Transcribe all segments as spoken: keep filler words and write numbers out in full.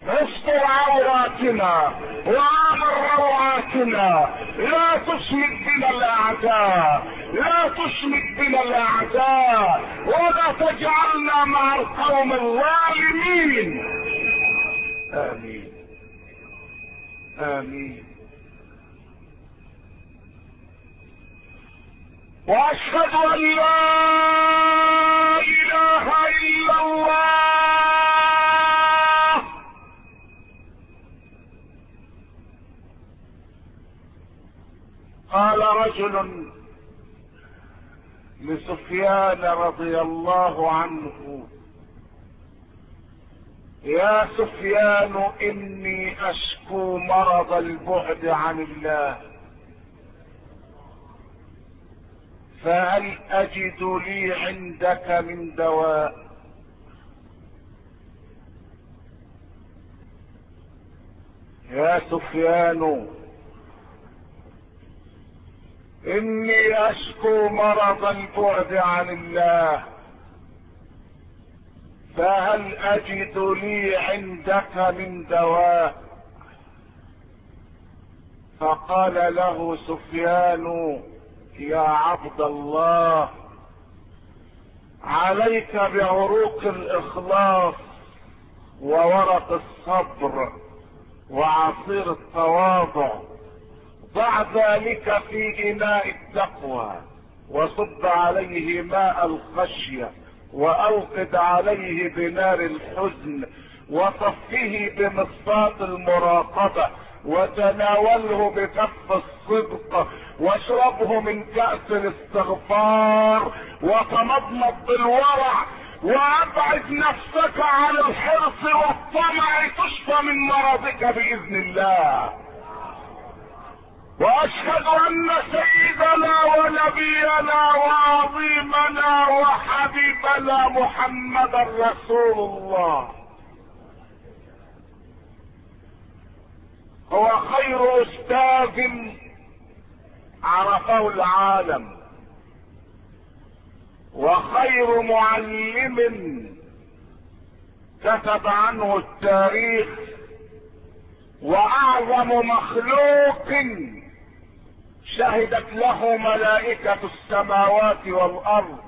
استر عوراتنا وامر روعاتنا، لا تشمت بنا الاعداء، لا تشمت بنا الاعداء، ولا تجعلنا مع القوم الظالمين. امين امين. واشهد ان لا اله الا الله. قال رجل لسفيان رضي الله عنه: يا سفيان اني اشكو مرض البعد عن الله، فهل اجد لي عندك من دواء؟ يا سفيان اني اشكو مرض البعد عن الله، فهل اجد لي عندك من دواء؟ فقال له سفيان: يا عبد الله، عليك بعروق الاخلاص وورق الصبر وعصير التواضع، ضع ذلك في اناء التقوى وصب عليه ماء الخشية واوقد عليه بنار الحزن وصفه بمصفاة المراقبة وتناوله بكف الصدق واشربه من كأس الاستغفار وتمضمض بالورع وابعد نفسك عن الحرص والطمع تشفى من مرضك باذن الله. واشهد ان سيدنا ونبينا وعظيمنا وحبيبنا محمدا رسول الله هو خير استاذ عرفه العالم، وخير معلم كتب عنه التاريخ، واعظم مخلوق شهدت له ملائكة السماوات والارض.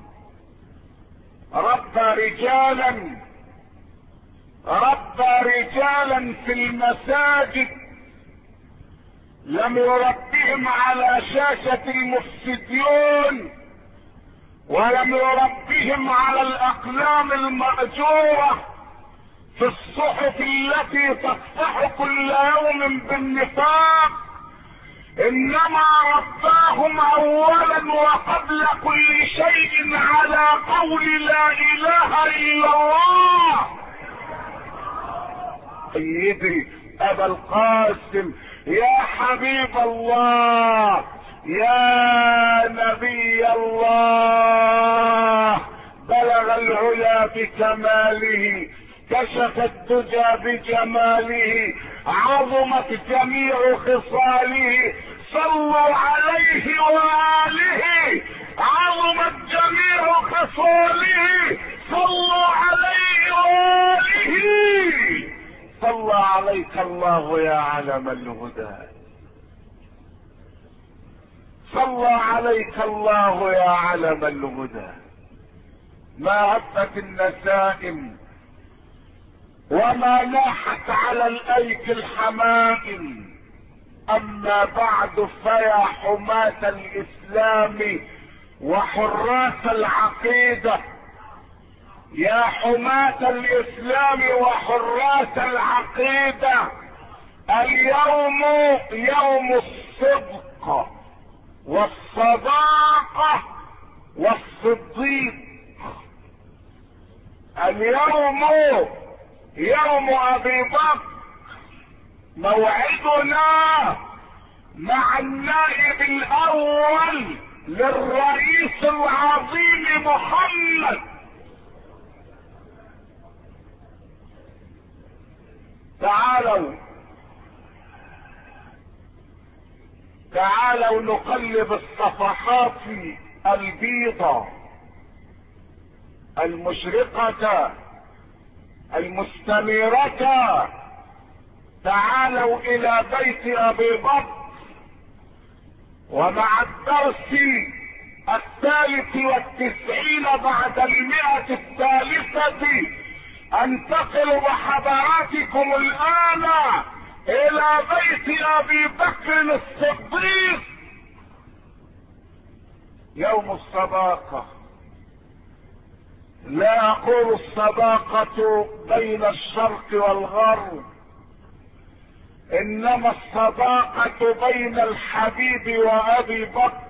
ربى رجالا ربى رجالا في المساجد لم يربهم على شاشة المفسدين، ولم يربهم على الاقلام المأجورة في الصحف التي تصفح كل يوم بالنفاق، انما رباهم اولا وقبل كل شيء على قول لا اله الا الله. سيدي ابا القاسم، يا حبيب الله، يا نبي الله، بلغ العلا بكماله، كشف الدجى بجماله، عظمت جميع خصاله، صلوا عليه وآله، عظمت جميع خصاله، صلوا عليه وآله. صلى عليك الله يا علم الهدى، صلى عليك الله يا علم الهدى. ما هبت النسائم وما ناحت على الايك الحمائم، اما بعد فيا حماة الاسلام وحراس العقيدة، يا حماة الاسلام وحراس العقيدة، اليوم يوم الصدق والصداقة والصديق. اليوم يوم ابي بكر، موعدنا مع النائب الاول للرئيس العظيم محمد. تعالوا تعالوا نقلب الصفحات البيضة المشرقة المستنيرة تعالوا الى بيت ابي بكر. ومع الدرس الثالث والتسعين بعد المئة الثالثة انتقل بحضراتكم الان الى بيت ابي بكر الصديق. يوم الصداقة. لا اقول الصداقة بين الشرق والغرب، انما الصداقة بين الحبيب وابي بكر.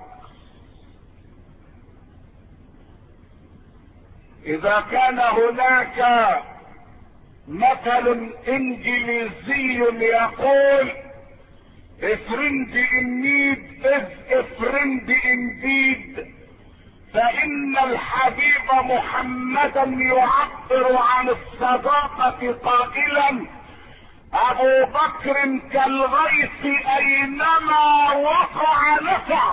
اذا كان هناك مثل انجليزي يقول a friend in need is a friend indeed، فان الحبيب محمدا يعبر عن الصداقة قائلا ابو بكر كالغيث اينما وقع نفع.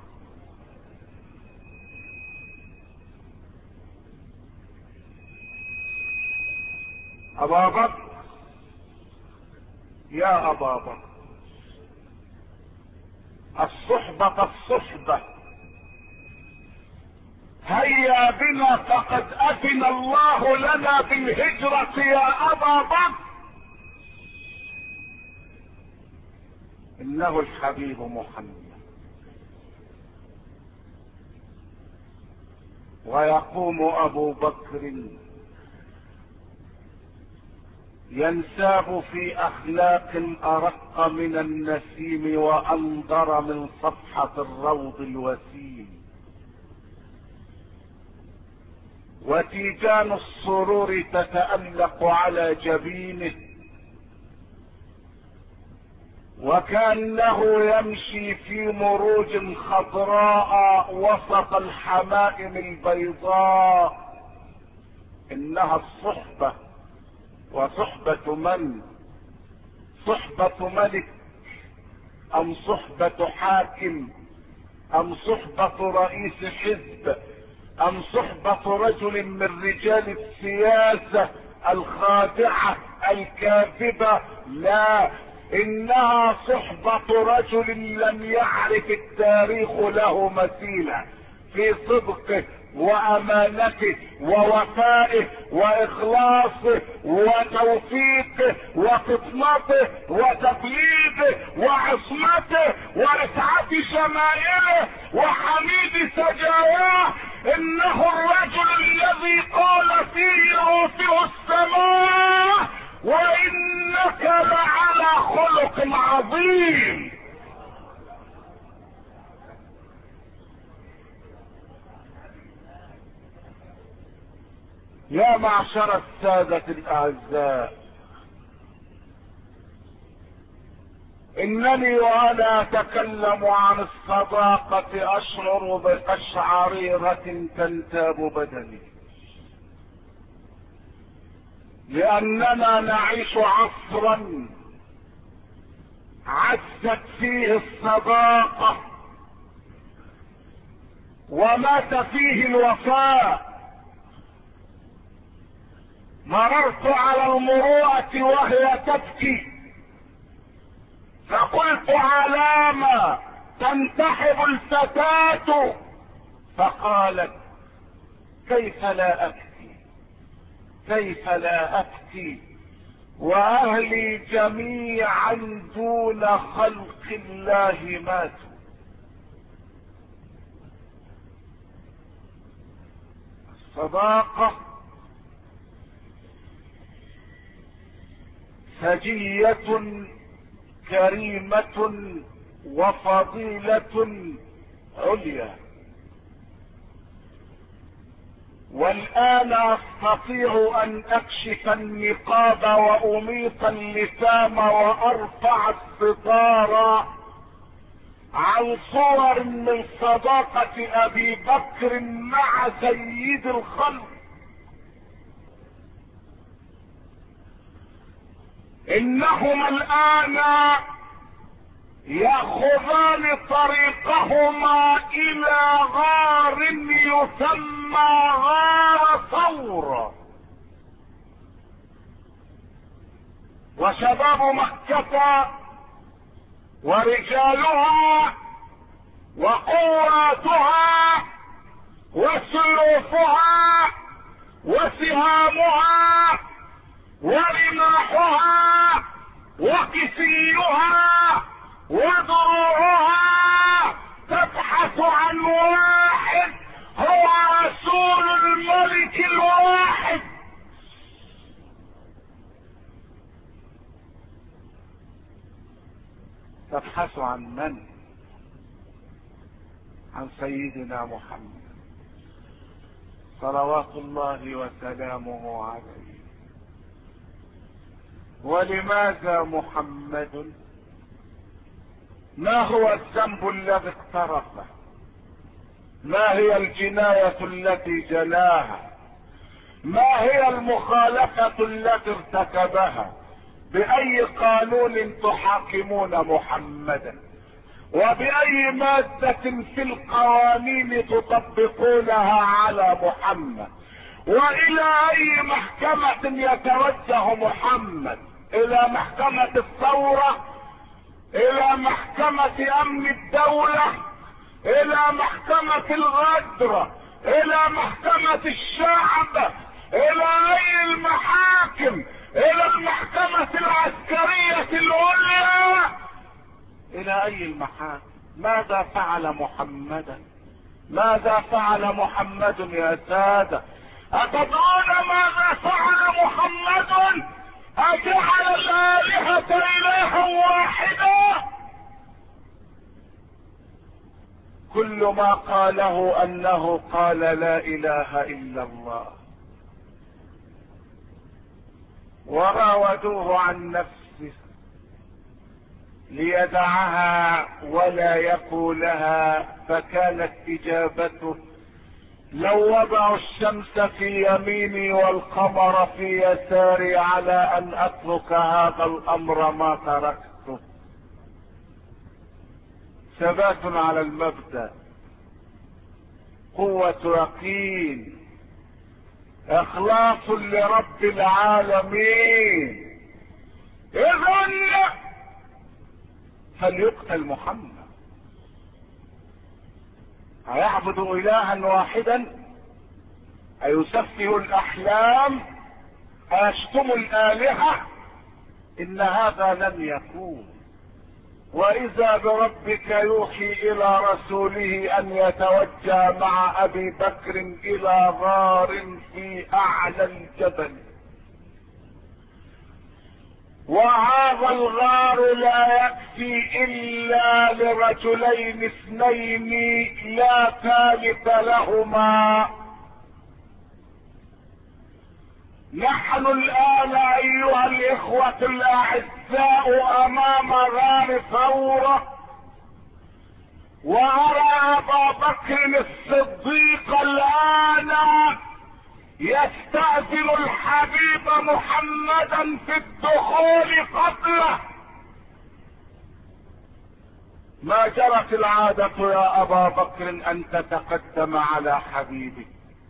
ابا بكر يا ابا بكر، الصحبة الصحبة، هيا بنا فقد اذن الله لنا بالهجرة يا ابا بكر. انه الحبيب محمد. ويقوم ابو بكر ينساب في اخلاق ارق من النسيم وانظر من صفحة الروض الوسيم، وتيجان السرور تتألق على جبينه، وكأنه يمشي في مروج خضراء وسط الحمائم البيضاء. انها الصحبة. وصحبة من؟ صحبة ملك ام صحبة حاكم ام صحبة رئيس حزب ام صحبة رجل من رجال السياسة الخادعة الكاذبة؟ لا، انها صحبة رجل لم يعرف التاريخ له مثيلا في صدقه وامانته ووفائه واخلاصه وتوفيقه وفطنته وتقليده وعصمته ورفعة شمائله وحميد سجاياه. انه الرجل الذي قال فيه اوتيه السماء وانك لعلى خلق عظيم. يا معشر السادة الاعزاء، انني وانا اتكلم عن الصداقة اشعر بقشعريرة تنتاب بدني، لاننا نعيش عصرا عزت فيه الصداقة ومات فيه الوفاء. مررت على المروءة وهي تبكي فقلت علامة تنتحب الفتاة؟ فقالت كيف لا ابكي كيف لا ابكي واهلي جميعا دون خلق الله ماتوا. الصداقة سجية كريمة وفضيلة عليا. والآن أستطيع أن أكشف النقاب وأميط اللثام وأرفع الستار عن صور من صداقة أبي بكر مع سيد الخلق. إنهما الآن يأخذان طريقهما إلى غار يسمى غار ثور. وشباب مكة ورجالها وقواتها وسيوفها وسهامها ورماحها وكسيها ودروعها تبحث عن واحد هو رسول الملك الواحد. تبحث عن من؟ عن سيدنا محمد صلوات الله وسلامه عليه. ولماذا محمد؟ ما هو الذنب الذي اقترفه؟ ما هي الجناية التي جلاها؟ ما هي المخالفة التي ارتكبها؟ بأي قانون تحاكمون محمدا؟ وبأي مادة في القوانين تطبقونها على محمد؟ وإلى أي محكمة يتوجه محمد؟ إلى محكمة الثورة؟ إلى محكمة أمن الدولة؟ إلى محكمة الغدر؟ إلى محكمة الشعب؟ إلى أي المحاكم؟ إلى المحكمة العسكرية العليا؟ إلى أي المحاكم؟ ماذا فعل محمدا؟ ماذا فعل محمد يا سادة؟ أتدرون ماذا فعل محمد؟ أجعل الآلهة إلها واحدا؟ كل ما قاله أنه قال لا إله إلا الله. وراودوه عن نفسه ليدعها ولا يقولها، فكانت إجابته: لو وضعوا الشمس في يميني والقمر في يساري على أن أترك هذا الأمر ما تركته. ثبات على المبدأ، قوة يقين، إخلاص لرب العالمين. إذن فليقتل محمد. أيعبد إلها واحدا؟ أيسفه الأحلام؟ أيشتم الآلهة؟ إن هذا لن يكون. وإذا بربك يوحي إلى رسوله أن يتوجه مع أبي بكر إلى غار في أعلى الجبل، وهذا الغار لا يكفي إلا لرجلين اثنين لا ثالث لهما. نحن الآن أيها الإخوة الأعزاء أمام غار ثورة، وأرى أبا بكر الصديق الآن يستأذن الحبيب محمدا في الدخول قبله. ما جرت العادة يا أبا بكر أن تتقدم على حبيبك،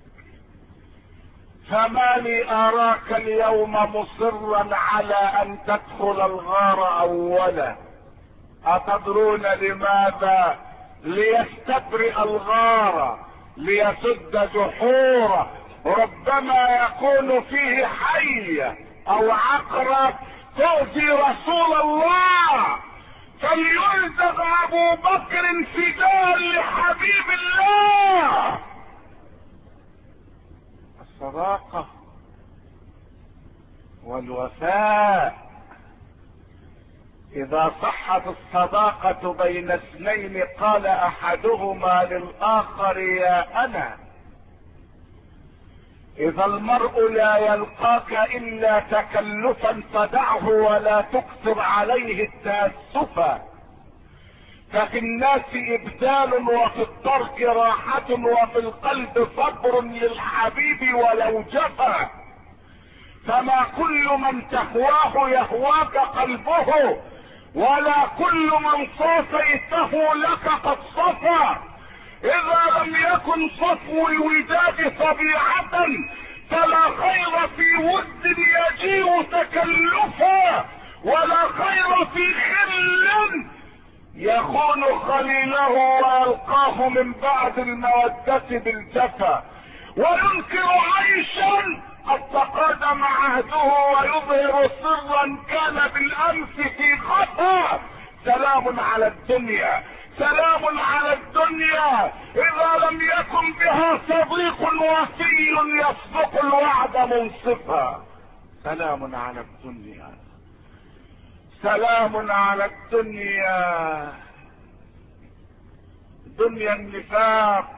فما لي أراك اليوم مصرا على أن تدخل الغار أولا. أتدرون لماذا؟ ليستبرئ الغار، ليسد جحوره، ربما يكون فيه حية أو عقرب تؤذي رسول الله، فليلزم أبو بكر فداء لحبيب الله. الصداقة والوفاء. إذا صحت الصداقة بين اثنين قال أحدهما للآخر: يا أنا. إذا المرء لا يلقاك إلا تكلفا فدعه ولا تكثر عليه التأسفا، ففي الناس إبدال وفي الترك راحة وفي القلب صبر للحبيب ولو جفا، فما كل من تهواه يهواك قلبه، ولا كل من صافيته لك قد صفى. إذا لم يكن صفو الوداد طبيعة فلا خير في ود يجيء تكلفا، الخير في خل يخون خليله ويلقاه من بعد المودة بالجفا، وينكر عيشا قد تقادم عهده ويظهر سرا كان بالامس في خفا. سلام على الدنيا، سلام على الدنيا اذا لم يكن بها صديق وفي يصدق الوعد منصفا. سلام على الدنيا، سلام على الدنيا. دنيا النفاق،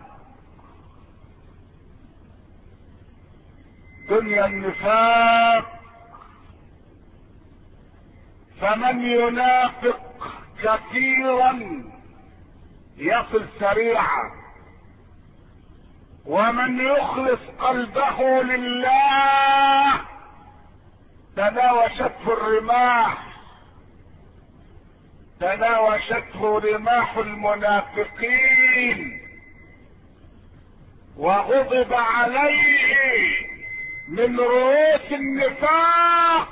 دنيا النفاق. فمن ينافق كثيرا يصل سريعا، ومن يخلص قلبه لله تناوشته الرماح، تناوشته رماح المنافقين وغضب عليه من رؤوس النفاق.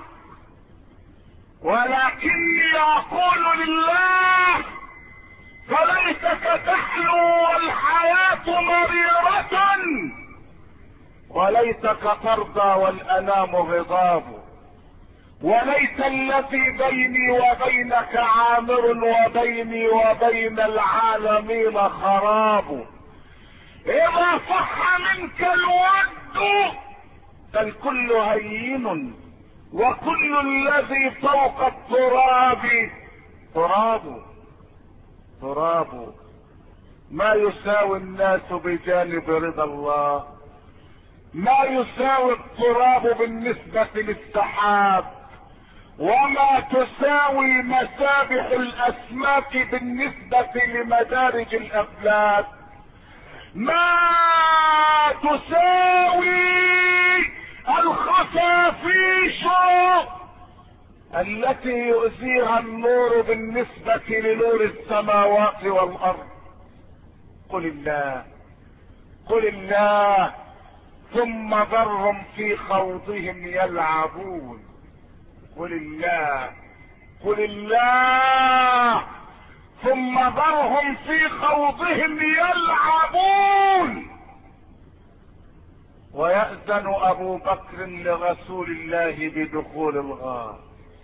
ولكني اقول لله فليتك تحلو والحياة مريرة، وليتك ترضى والانام غضاب، وليت الذي بيني وبينك عامر وبيني وبين العالمين خراب. اذا صح منك الود فالكل هين، وكل الذي فوق التراب تراب، تراب. ما يساوي الناس بجانب رضا الله، ما يساوي التراب بالنسبة للسحاب، وما تساوي مسابح الاسماك بالنسبة لمدارج الافلاك، ما تساوي الخفافيش التي يؤذيها النور بالنسبة لنور السماوات والارض. قل الله، قل الله ثم ذرهم في خوضهم يلعبون. قل الله، قل الله ثم ذرهم في خوضهم يلعبون. ويأذن ابو بكر لرسول الله بدخول الغار.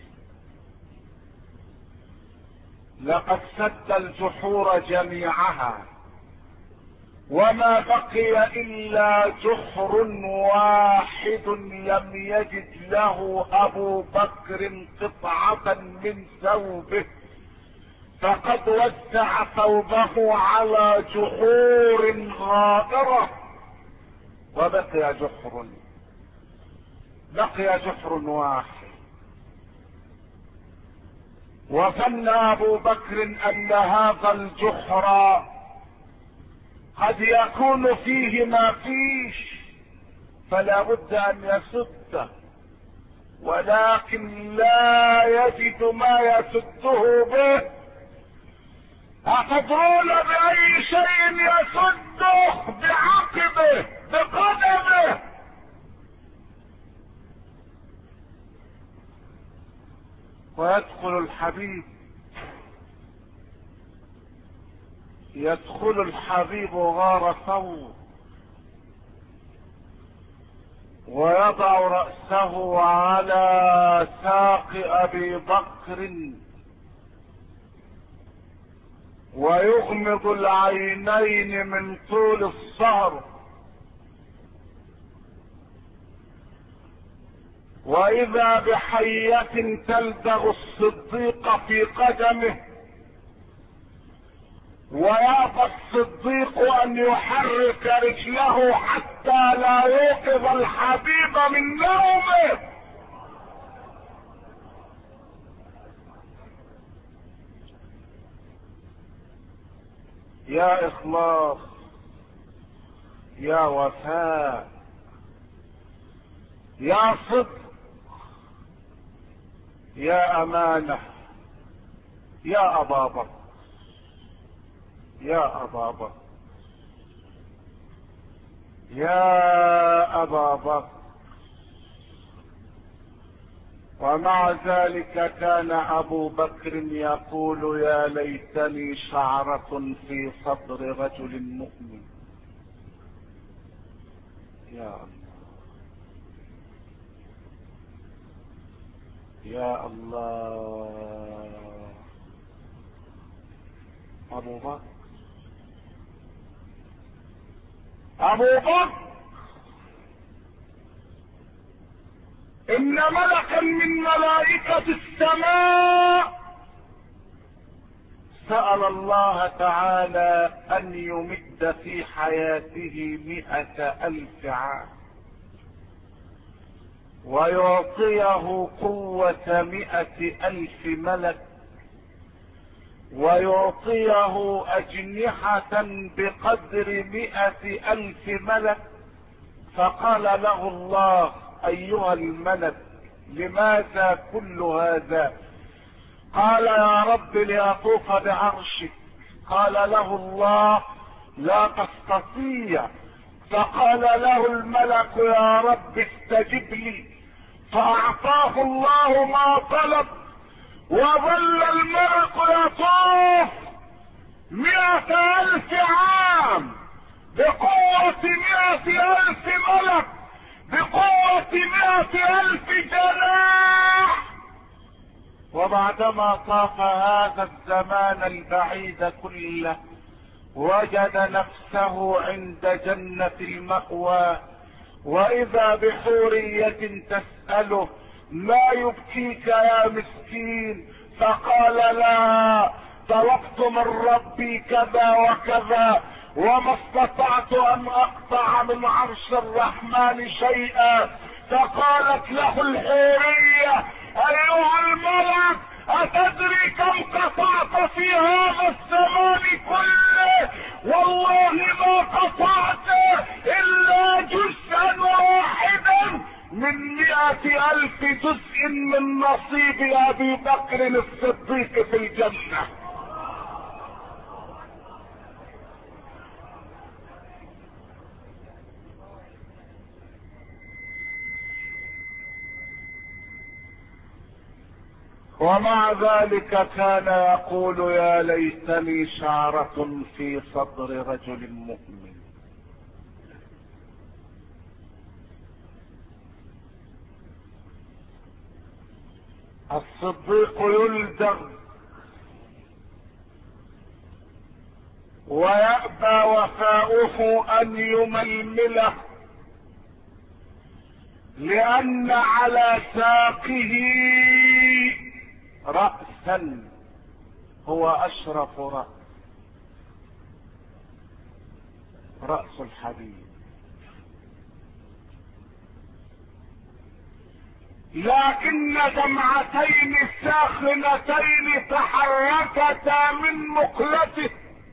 لقد سد الجحور جميعها وما بقي الا جحر واحد لم يجد له ابو بكر قطعة من ثوبه، فقد وزع ثوبه على جحور غائرة وبقي جحر، بقي جحر واحد. وظن ابو بكر ان هذا الجحر قد يكون فيه ما فيش فلا بد ان يسده، ولكن لا يجد ما يسده به. أتدرون بأي شيء يسده؟ بعقبه، بقدمه. ويدخل الحبيب، يدخل الحبيب غار ثور ويضع رأسه على ساق ابي بكر ويغمض العينين من طول السهر، واذا بحية تلدغ الصديق في قدمه، ويأبى الصديق ان يحرك رجله حتى لا يوقظ الحبيب من نومه. يا اخلاص، يا وفاء، يا صدق، يا امانة، يا ابا بكر، يا ابا بكر، يا ابا بكر. ومع ذلك كان ابو بكر يقول يا ليتني شعرة في صدر رجل مؤمن. يا الله يا الله. ابو بكر ابو بكر ان ملكا من ملائكة السماء سأل الله تعالى ان يمد في حياته مئة الف عام ويعطيه قوة مئة الف ملك ويعطيه اجنحة بقدر مئة الف ملك. فقال له الله ايها الملك لماذا كل هذا؟ قال يا رب لأطوف بعرشك. قال له الله لا تستطيع. فقال له الملك يا رب استجب لي. فاعطاه الله ما طلب وظل الملك يطوف مئة الف عام بقوة مئة الف ملك بقوة مئة الف جناح. وبعدما طاف هذا الزمان البعيد كله وجد نفسه عند جنة المأوى واذا بحورية تسأله ما يبكيك يا مسكين؟ فقال لا طلبت من ربي كذا وكذا وما استطعت ان اقطع من عرش الرحمن شيئا. فقالت له الحورية ايها الملك اتدري كم قطعت في هذا الزمان كله؟ والله ما قطعت الا جزءا واحدا من مئة الف جزء من نصيب ابي بكر الصديق في الجنة. ومع ذلك كان يقول يا ليتني شعرة في صدر رجل مؤمن. الصديق يلدغ ويأبى وفاؤه ان يململه لان على ساقه رأسا هو اشرف رأس، رأس الحبيب. لكن دمعتين ساخنتين تحركتا من مقلته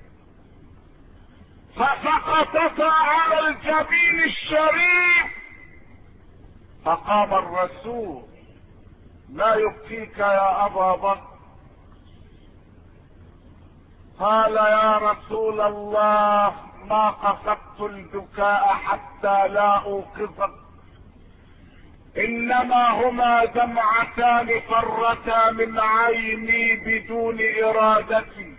فسقطتا على الجبين الشريف. فقام الرسول ما يبكيك يا ابا بكر؟ قال يا رسول الله ما قصدت البكاء حتى لا اوقظك، انما هما دمعتان فرتا من عيني بدون ارادتي.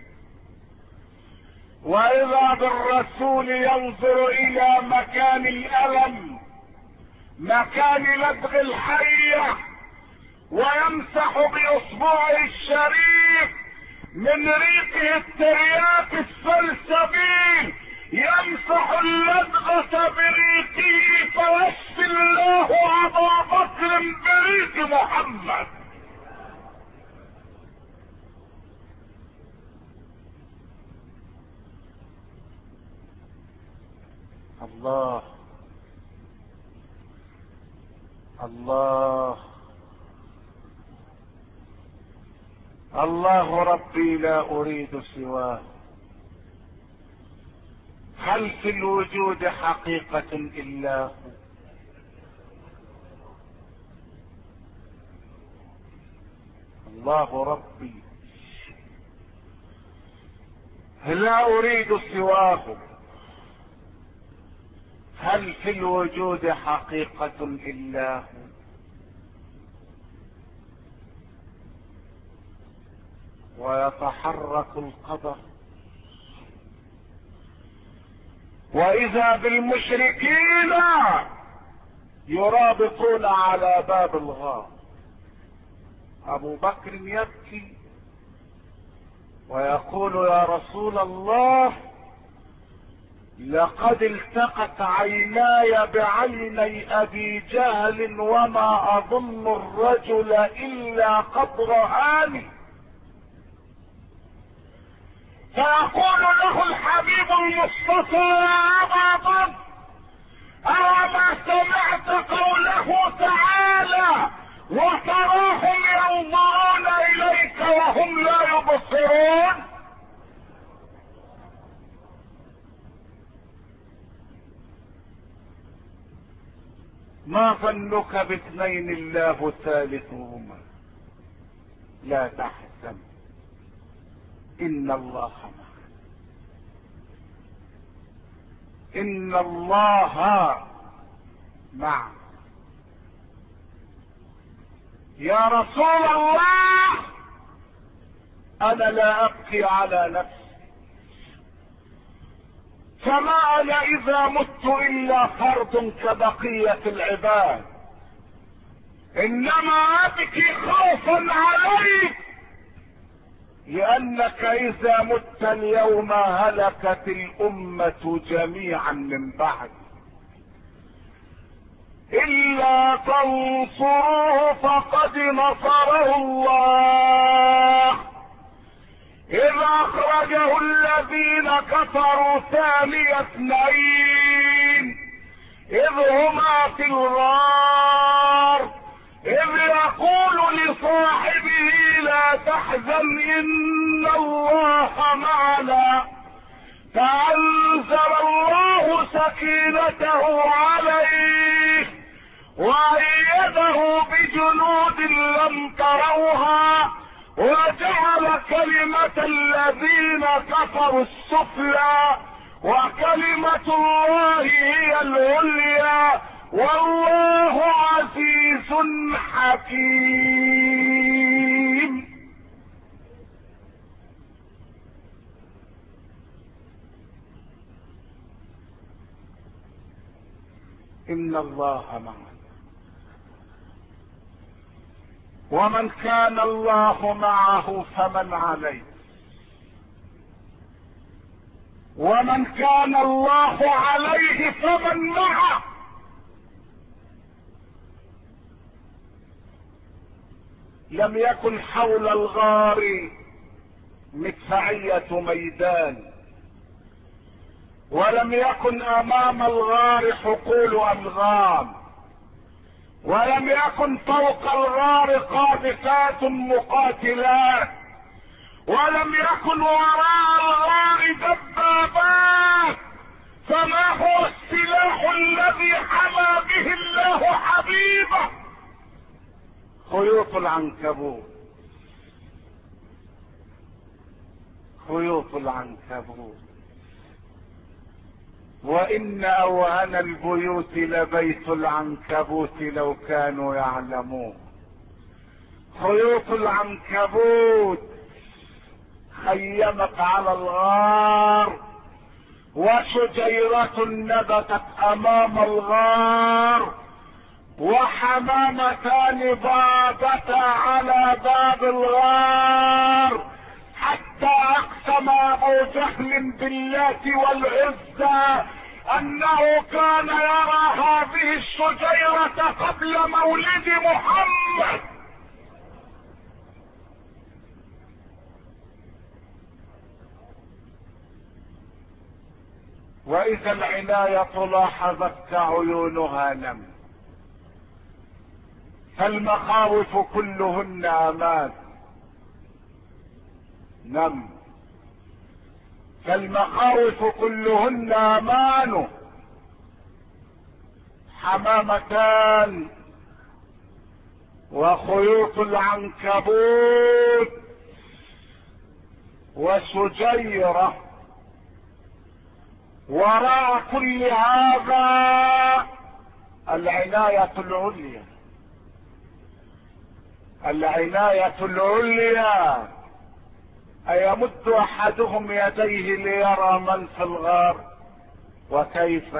واذا بالرسول ينظر الى مكان الالم، مكان لدغ الحية، ويمسح باصبعه الشريف من ريقه الترياق السلسبيل، يمسح اللدغة بريقه فيشفي الله ابا بكر بريق محمد. الله الله الله ربي لا اريد سواه. هل في الوجود حقيقة الا هو؟ الله ربي لا اريد سواه. هل في الوجود حقيقة الا هو؟ ويتحرك القدر. واذا بالمشركين يرابطون على باب الغار. ابو بكر يبكي ويقول يا رسول الله لقد التقت عيناي بعيني ابي جهل وما اظن الرجل الا قد رآني. فيقول له الحبيب المصطفى يا ابا بكر أوما سمعت قوله تعالى وتراهم ينظرون إليك وهم لا يبصرون. ما ظنك باثنين الله ثالثهما لا تحزن إن الله معنا إن الله معنا. يا رسول الله أنا لا أبكي على نفسي فما أنا إذا مت إلا فرد كبقية العباد، إنما أبكي خوفا عليك لأنك إذا مت اليوم هلكت الأمة جميعا من بعد. إلا تنصروه فقد نصره الله إذ أخرجه الذين كفروا ثاني اثنين إذ هما في الغار إذ يقول لصاحبه لا تحزن إن الله معنا فأنزل الله سكينته عليه وأيده بجنود لم تروها وجعل كلمة الذين كفروا السفلى وكلمة الله هي العليا والله عزيز حكيم. إن الله معنا ومن كان الله معه فمن عليه ومن كان الله عليه فمن معه. لم يكن حول الغار مدفعية ميدان ولم يكن امام الغار حقول انغام ولم يكن فوق الغار قاذفات مقاتلات ولم يكن وراء الغار دبابات. فما هو السلاح الذي حمى به الله حبيبه؟ خيوط العنكبوت خيوط العنكبوت. وإن أوهن البيوت لبيت العنكبوت لو كانوا يعلمون. خيوط العنكبوت خيمت على الغار وشجيرة نبتت أمام الغار وحمامتان باتتا على باب الغار حتى اقسم ابو جهل باللات والعزى انه كان يرى هذه الشجيرة قبل مولد محمد. واذا العناية لاحظت كعيونها نم فالمخاوف كلهن امان نم فالمخاوف كلهن امان. حمامتان وخيوط العنكبوت وشجيرة. وراء كل هذا العناية العليا العناية العليا ايمد احدهم يديه ليرى من في الغار؟ وكيف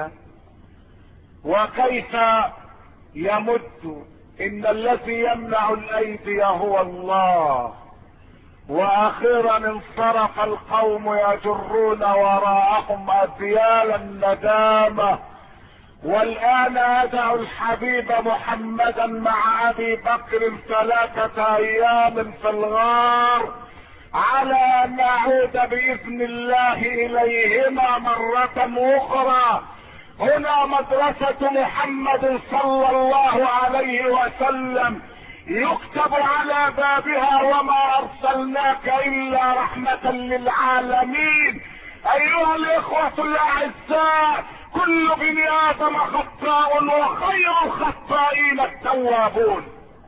وكيف يمد ان الذي يمنع الايدي هو الله. واخيرا انصرف القوم يجرون وراءهم اذيال الندامة. والان ادعو الحبيب محمدا مع ابي بكر ثلاثة ايام في الغار على ان نعود باذن الله اليهما مرة اخرى. هنا مدرسة محمد صلى الله عليه وسلم يكتب على بابها وما ارسلناك الا رحمة للعالمين. ايها الاخوة الاعزاء، كل بني ادم خطاء وخير الخطائين التوابون.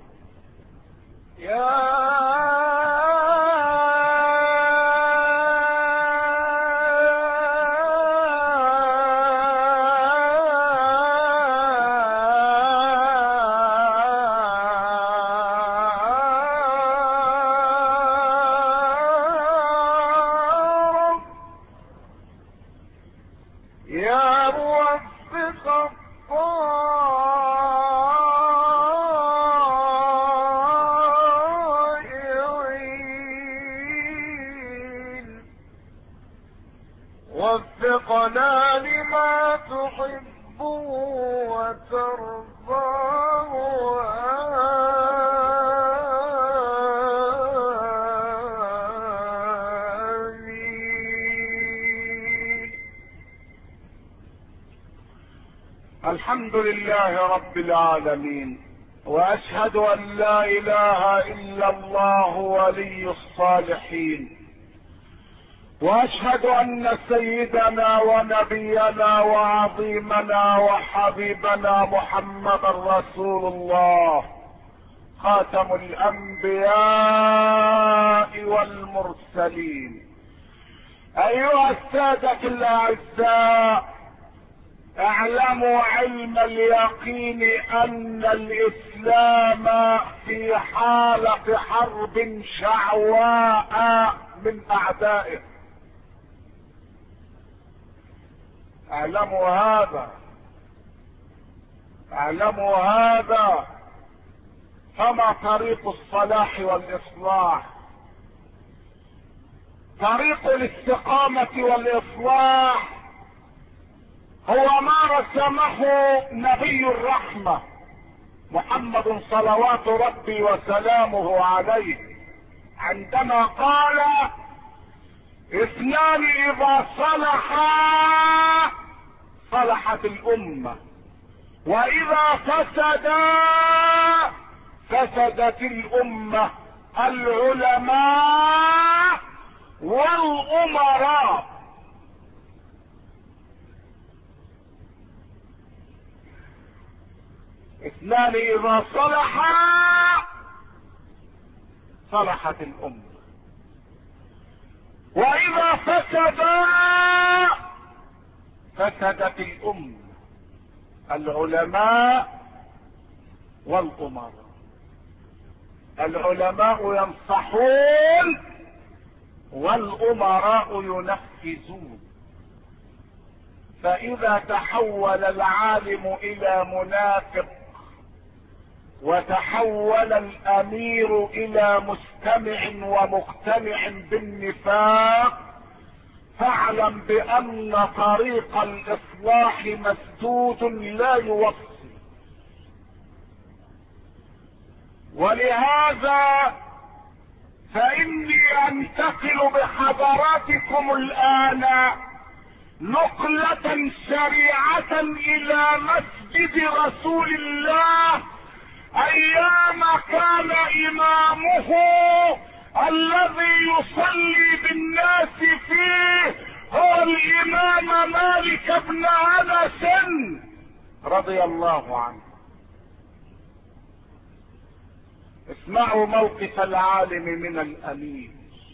يا وفقنا لما تحب وترضى آمين. الحمد لله رب العالمين، واشهد ان لا اله الا الله ولي الصالحين، واشهد ان سيدنا ونبينا وعظيمنا وحبيبنا محمدا رسول الله خاتم الانبياء والمرسلين. ايها السادة الاعزاء، اعلموا علم اليقين ان الاسلام في حالة حرب شعواء من اعدائه. اعلموا هذا اعلموا هذا فما طريق الصلاح والاصلاح؟ طريق الاستقامة والاصلاح هو ما رسمه نبي الرحمة محمد صلوات ربي وسلامه عليه عندما قال: اثنان اذا صلحا صلحت الامة، واذا فسدا فسدت الامة، العلماء والامراء. اثنان اذا صلحا صلحت الامة، واذا فسدا فسدت الامة، العلماء والامراء. العلماء ينصحون والامراء ينفذون. فاذا تحول العالم الى منافق وتحول الامير الى مستمع ومقتنع بالنفاق، فاعلم بان طريق الاصلاح مسدود لا يوصل. ولهذا فاني انتقل بحضراتكم الان نقلة سريعة الى مسجد رسول الله ايام كان امامه الذي يصلي بالناس فيه هو الامام مالك بن انس رضي الله عنه. اسمعوا موقف العالم من الامير.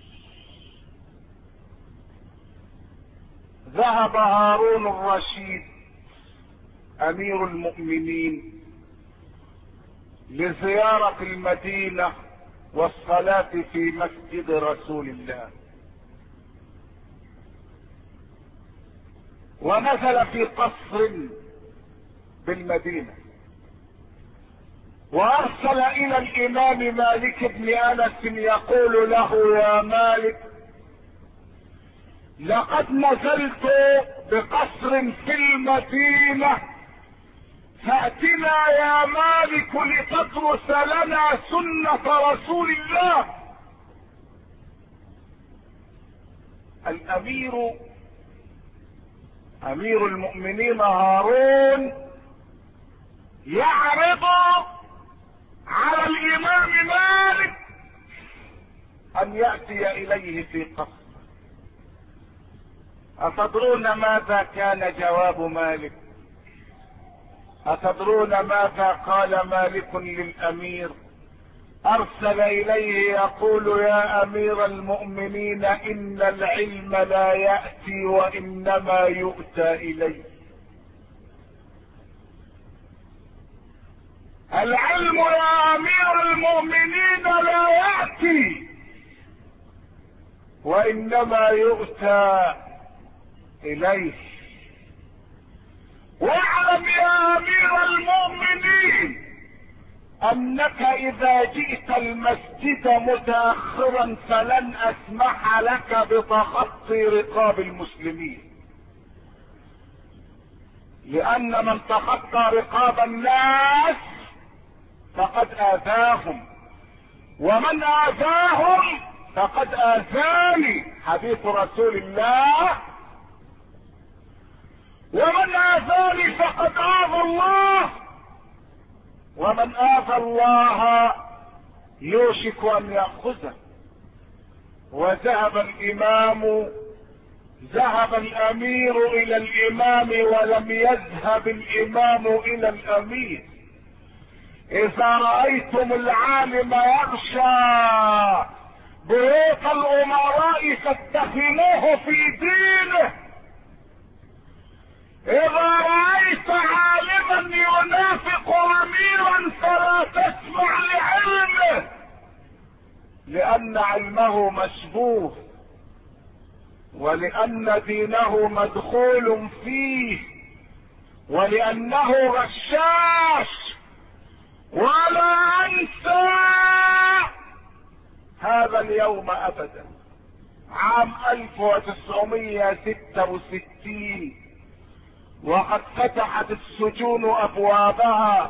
ذهب هارون الرشيد امير المؤمنين لزيارة المدينة والصلاة في مسجد رسول الله. ونزل في قصر بالمدينة، وارسل الى الامام مالك بن انس يقول له: يا مالك، لقد نزلت بقصر في المدينة، فاتنا يا مالك لتدرس لنا سنة رسول الله. الامير امير المؤمنين هارون يعرض على الامام مالك ان يأتي اليه في قصر. اتدرون ماذا كان جواب مالك؟ اتدرون ماذا قال مالك للامير؟ ارسل اليه يقول: يا امير المؤمنين، ان العلم لا يأتي وانما يؤتى اليه. العلم يا امير المؤمنين لا يأتي وانما يؤتى اليه. واعلم يا امير المؤمنين انك اذا جئت المسجد متاخرا فلن اسمح لك بتخطي رقاب المسلمين، لان من تخطى رقاب الناس فقد اذاهم، ومن اذاهم فقد اذاني، حديث رسول الله. ومن اذاني فقد اذى الله، ومن اذى الله يوشك ان يأخذه. وذهب الامام ذهب الامير الى الامام ولم يذهب الامام الى الامير. اذا رأيتم العالم يغشى بيوت الامراء فاتخذوه في دينه. اذا رأيت عالما ينافق اميرا فلا تسمع لعلمه، لان علمه مشبوه، ولان دينه مدخول فيه، ولانه غشاش. ولا انسى هذا اليوم ابدا. عام الف وتسعمائة وستة وستين وقد فتحت السجون ابوابها،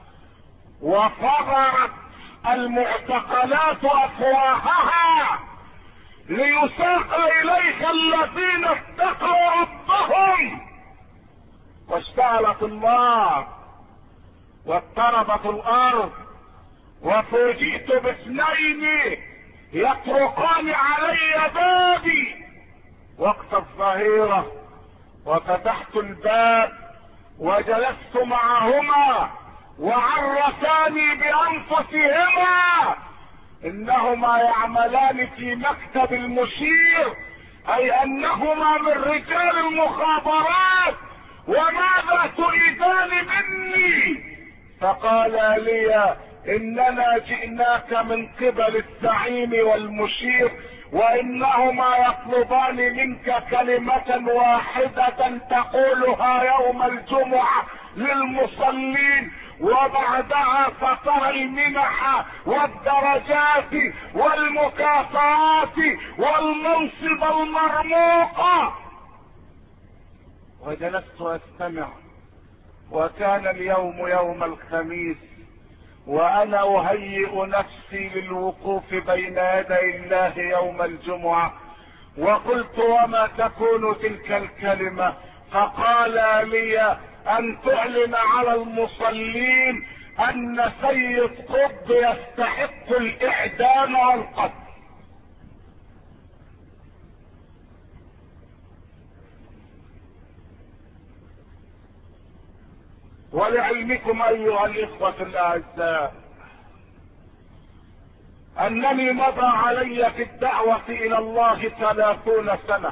وفرغت المعتقلات افواهها، ليساق اليها الذين اتقوا ربهم. واشتعلت النار واضطربت الارض، وفوجئت باثنين يطرقان علي بابي وقت الظهيرة، وفتحت الباب وجلست معهما، وعرفاني بانفسهما انهما يعملان في مكتب المشير، اي انهما من رجال المخابرات، وماذا تريدان مني؟ فقالا لي: اننا جئناك من قبل الزعيم والمشير، وانهما يطلبان منك كلمة واحدة تقولها يوم الجمعة للمصلين، وبعدها فترى المنح والدرجات والمكافآت والمنصب المرموقة. وجلست استمع، وكان اليوم يوم الخميس، وانا اهيئ نفسي للوقوف بين يدي الله يوم الجمعة. وقلت: وما تكون تلك الكلمة؟ فقال لي: ان تعلن على المصلين ان سيد قطب يستحق الاعدام والقتل. ولعلمكم ايها الاخوة الاعزاء انني مضى علي في الدعوة الى الله ثلاثون سنة،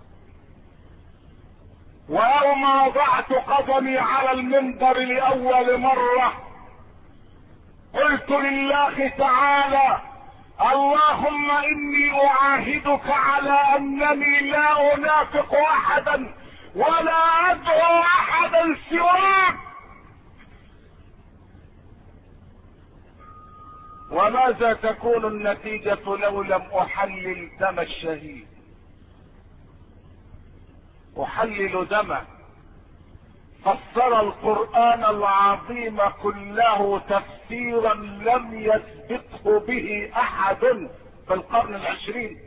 ويوم وضعت قدمي على المنبر لاول مرة قلت لله تعالى: اللهم اني اعاهدك على انني لا انافق احدا، ولا ادعو احدا سواك. وماذا تكون النتيجة لو لم احلل دم الشهيد؟ احلل دمه. فسر القرآن العظيم كله تفسيرا لم يسبقه به احد في القرن العشرين.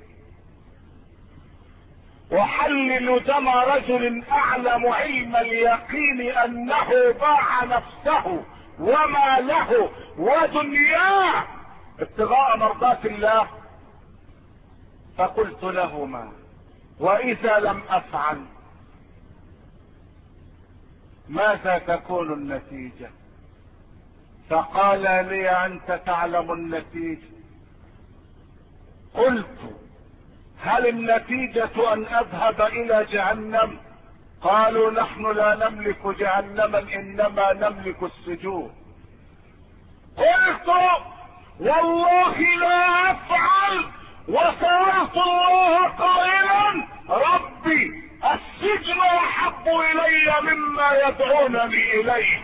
احلل دم رجل اعلم علم اليقين انه باع نفسه وما له ودنياه ابتغاء مرضات الله. فقلت لهما: واذا لم افعل ماذا تكون النتيجة؟ فقال لي: انت تعلم النتيجة. قلت: هل النتيجة ان اذهب الى جهنم؟ قالوا: نحن لا نملك جهنما انما نملك السجون. قلت: والله لا افعل. وسألت الله قائلا: ربي السجن احب الي مما يدعونني اليه.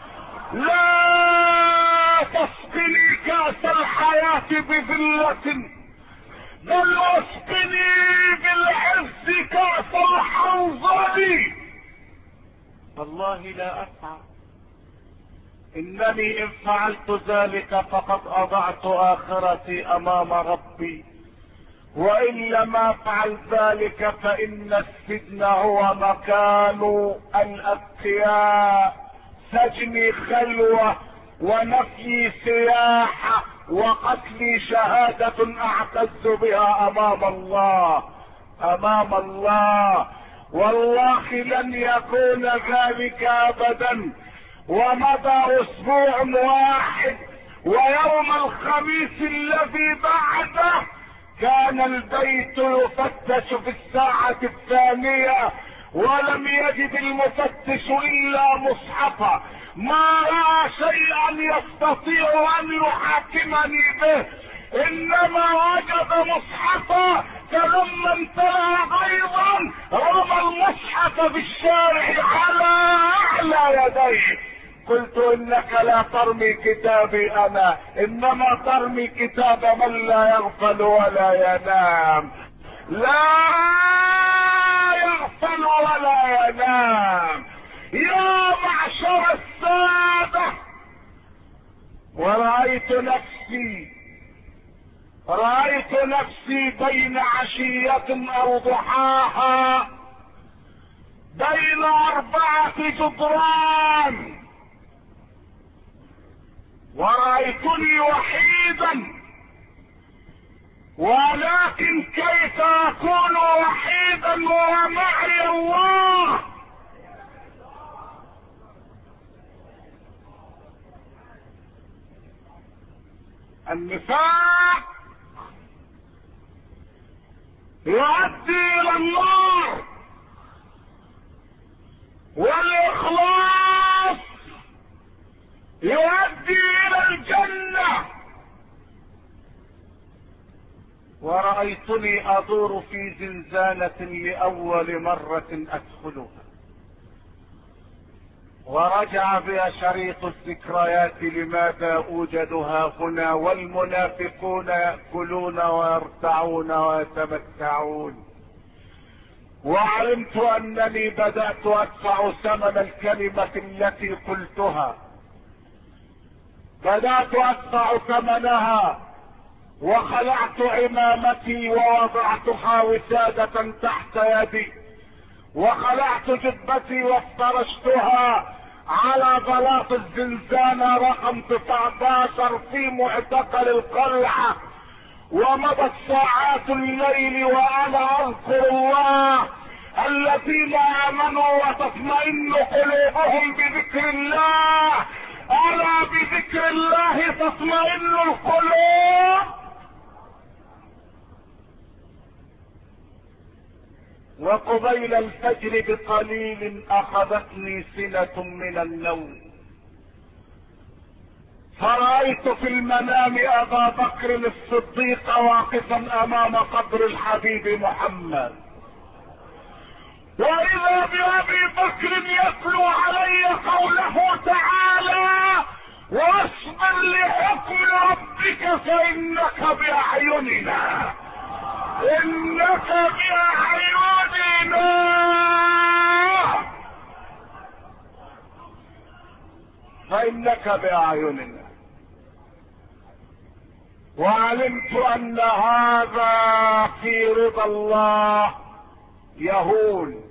لا تسقني كاس الحياة بذلة، بل اسقني بالعز كاس الحنظل. والله لا افعل. انني ان فعلت ذلك فقد اضعت اخرتي امام ربي، وان لم افعل ذلك فان السجن هو مكان الاتقياء، سجني خلوة ونفي سياحة وقتلي شهادة اعتز بها امام الله امام الله. والله لن يكون ذلك ابدا. ومضى اسبوع واحد، ويوم الخميس الذي بعده كان البيت يفتش في الساعة الثانية، ولم يجد المفتش الا مصحفا. ما رأى شيئا يستطيع ان يحاكمني به، انما وجد مصحفا. فلما امتلأ ايضا رمى المصحف بالشارع على اعلى يديه. قلت: انك لا ترمي كتابي انا، انما ترمي كتاب من لا يغفل ولا ينام. لا يغفل ولا ينام. يا معشر السادة، ورأيت نفسي رأيت نفسي بين عشية او ضحاها، بين اربعة جدران، ورأيتني وحيدا. ولكن كيف اكون وحيدا ومعي الله؟ النفاق يؤدي الى النار، والاخلاص يؤدي الى الجنة. ورأيتني ادور في زنزانة لاول مرة ادخلها، ورجع بها شريط الذكريات لماذا اوجدها هنا، والمنافقون يأكلون ويرتعون ويتمتعون. وعلمت انني بدأت ادفع ثمن الكلمة التي قلتها، بدأت ادفع ثمنها. وخلعت عمامتي ووضعتها وسادة تحت يدي، وخلعت جبتي وافترشتها على بلاط الزنزانة رقم تسعتاشر في معتقل القلعة. ومضت ساعات الليل وانا اذكر الله. الذين امنوا وتطمئن قلوبهم بذكر الله، الا بذكر الله تطمئن القلوب. وقبيل الفجر بقليل اخذتني سنة من النوم، فرأيت في المنام ابا بكر الصديق واقفا امام قبر الحبيب محمد، واذا بابي بكر يتلو علي قوله تعالى واصبر لحكم ربك فانك باعيننا، انك باعيننا. فانك باعيننا. وعلمت ان هذا في رضا الله يهون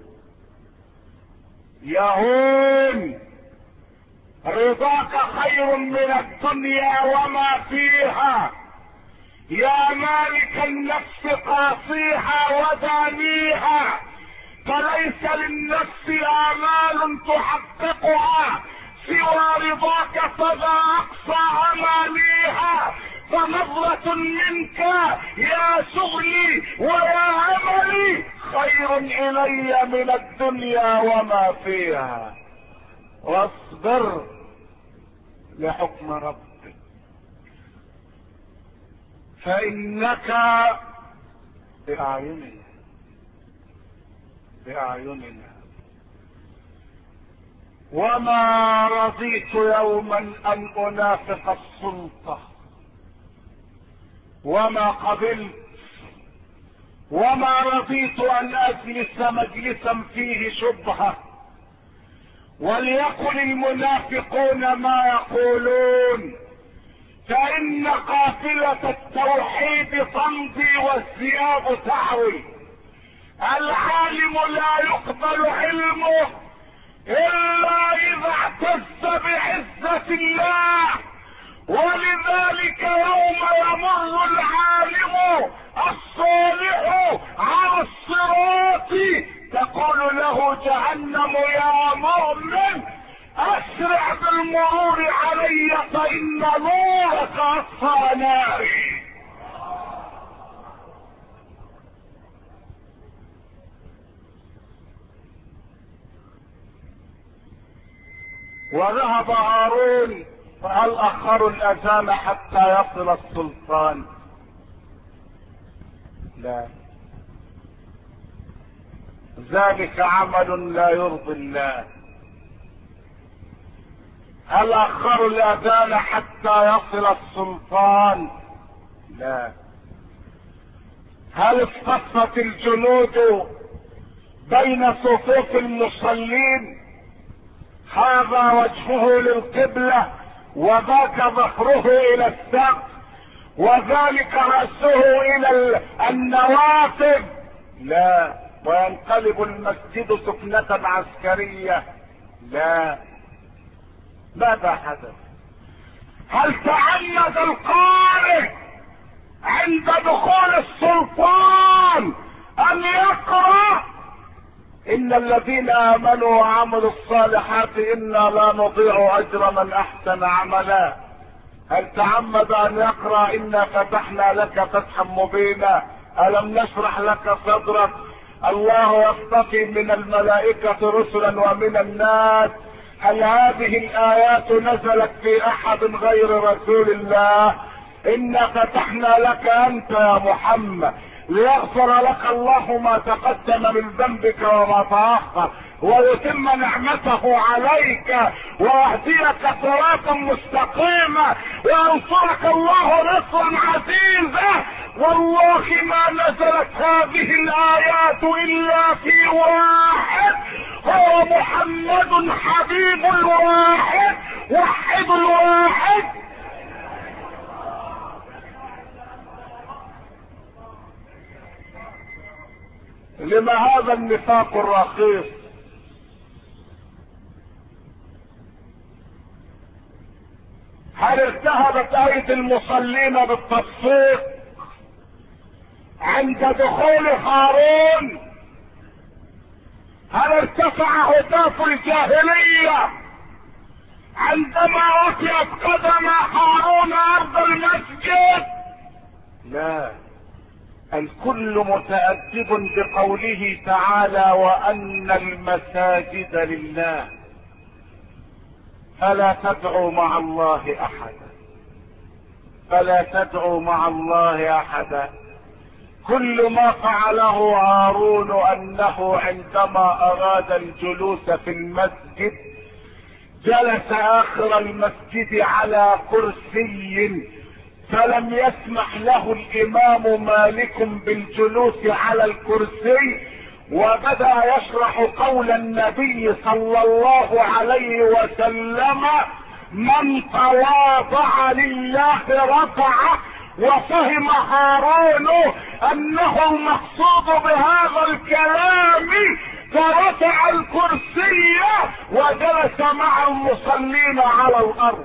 يهون. رضاك خير من الدنيا وما فيها. يا مالك النفس قاصيها ودانيها، فليس للنفس آمال تحققها سوى رضاك، فذا أقصى أمانيها. فنظرة منك يا شغلي ويا أملي خير إلي من الدنيا وما فيها. واصبر لحكم ربك فإنك بأعيننا بأعيننا. وما رضيت يوما أن أنافق السلطة، وما قبلت، وما رضيت أن أجلس مجلسا فيه شبهة. وليقل المنافقون ما يقولون، فإن قافلة التوحيد تمضي والثياب تعوي. العالم لا يقبل علمه إلا إذا اعتز بعزة الله. ولذلك يوم يمر العالم الصالح على الصراط تقول له جهنم يا مؤمن اسرع بالمرور علي فان نورك اطفى ناري. وذهب هارون فهل اخروا الاذان حتى يصل السلطان؟ لا، ذلك عمل لا يرضي الله. هل اخروا الاذان حتى يصل السلطان؟ لا. هل اصطفت الجنود بين صفوف المصلين؟ هذا وجهه للقبلة وذاك ظهره الى السقف وذلك رأسه الى النوافذ؟ لا. وينقلب المسجد سكنة عسكرية؟ لا. ماذا حدث؟ هل تعمد القارئ عند دخول السلطان ان يقرأ ان الذين امنوا وعملوا الصالحات انا لا نضيع اجر من احسن عملا؟ هل تعمد ان يقرأ انا فتحنا لك فتحا مبينا، الم نشرح لك صدرك، الله يصطفي من الملائكة رسلا ومن الناس؟ هل هذه الآيات نزلت في أحد غير رسول الله؟ إنا فتحنا لك أنت يا محمد ليغفر لك الله ما تقدم من ذنبك وما تأخر ويتم نعمته عليك ويهديك صراطا مستقيما وينصرك الله نصرا عزيزا. والله ما نزلت هذه الآيات إلا في واحد، هو محمد حبيب الواحد وحد الواحد. لما هذا النفاق الرخيص؟ هل ارتهبت ايدي المصلين بالتصفيق عند دخول هارون؟ هل ارتفع هتاف الجاهلية عندما ركبت قدم هارون ارض المسجد؟ لا. الكل متأدب بقوله تعالى وأن المساجد لله فلا تدعوا مع الله أحدا، فلا تدعوا مع الله أحدا. كل ما فعله هارون انه عندما اراد الجلوس في المسجد جلس اخر المسجد على كرسي، فلم يسمح له الامام مالك بالجلوس على الكرسي، وبدأ يشرح قول النبي صلى الله عليه وسلم: من تواضع لله رفعه. وفهم هارون انه المقصود بهذا الكلام، فرفع الكرسي وجلس مع المصلين على الارض.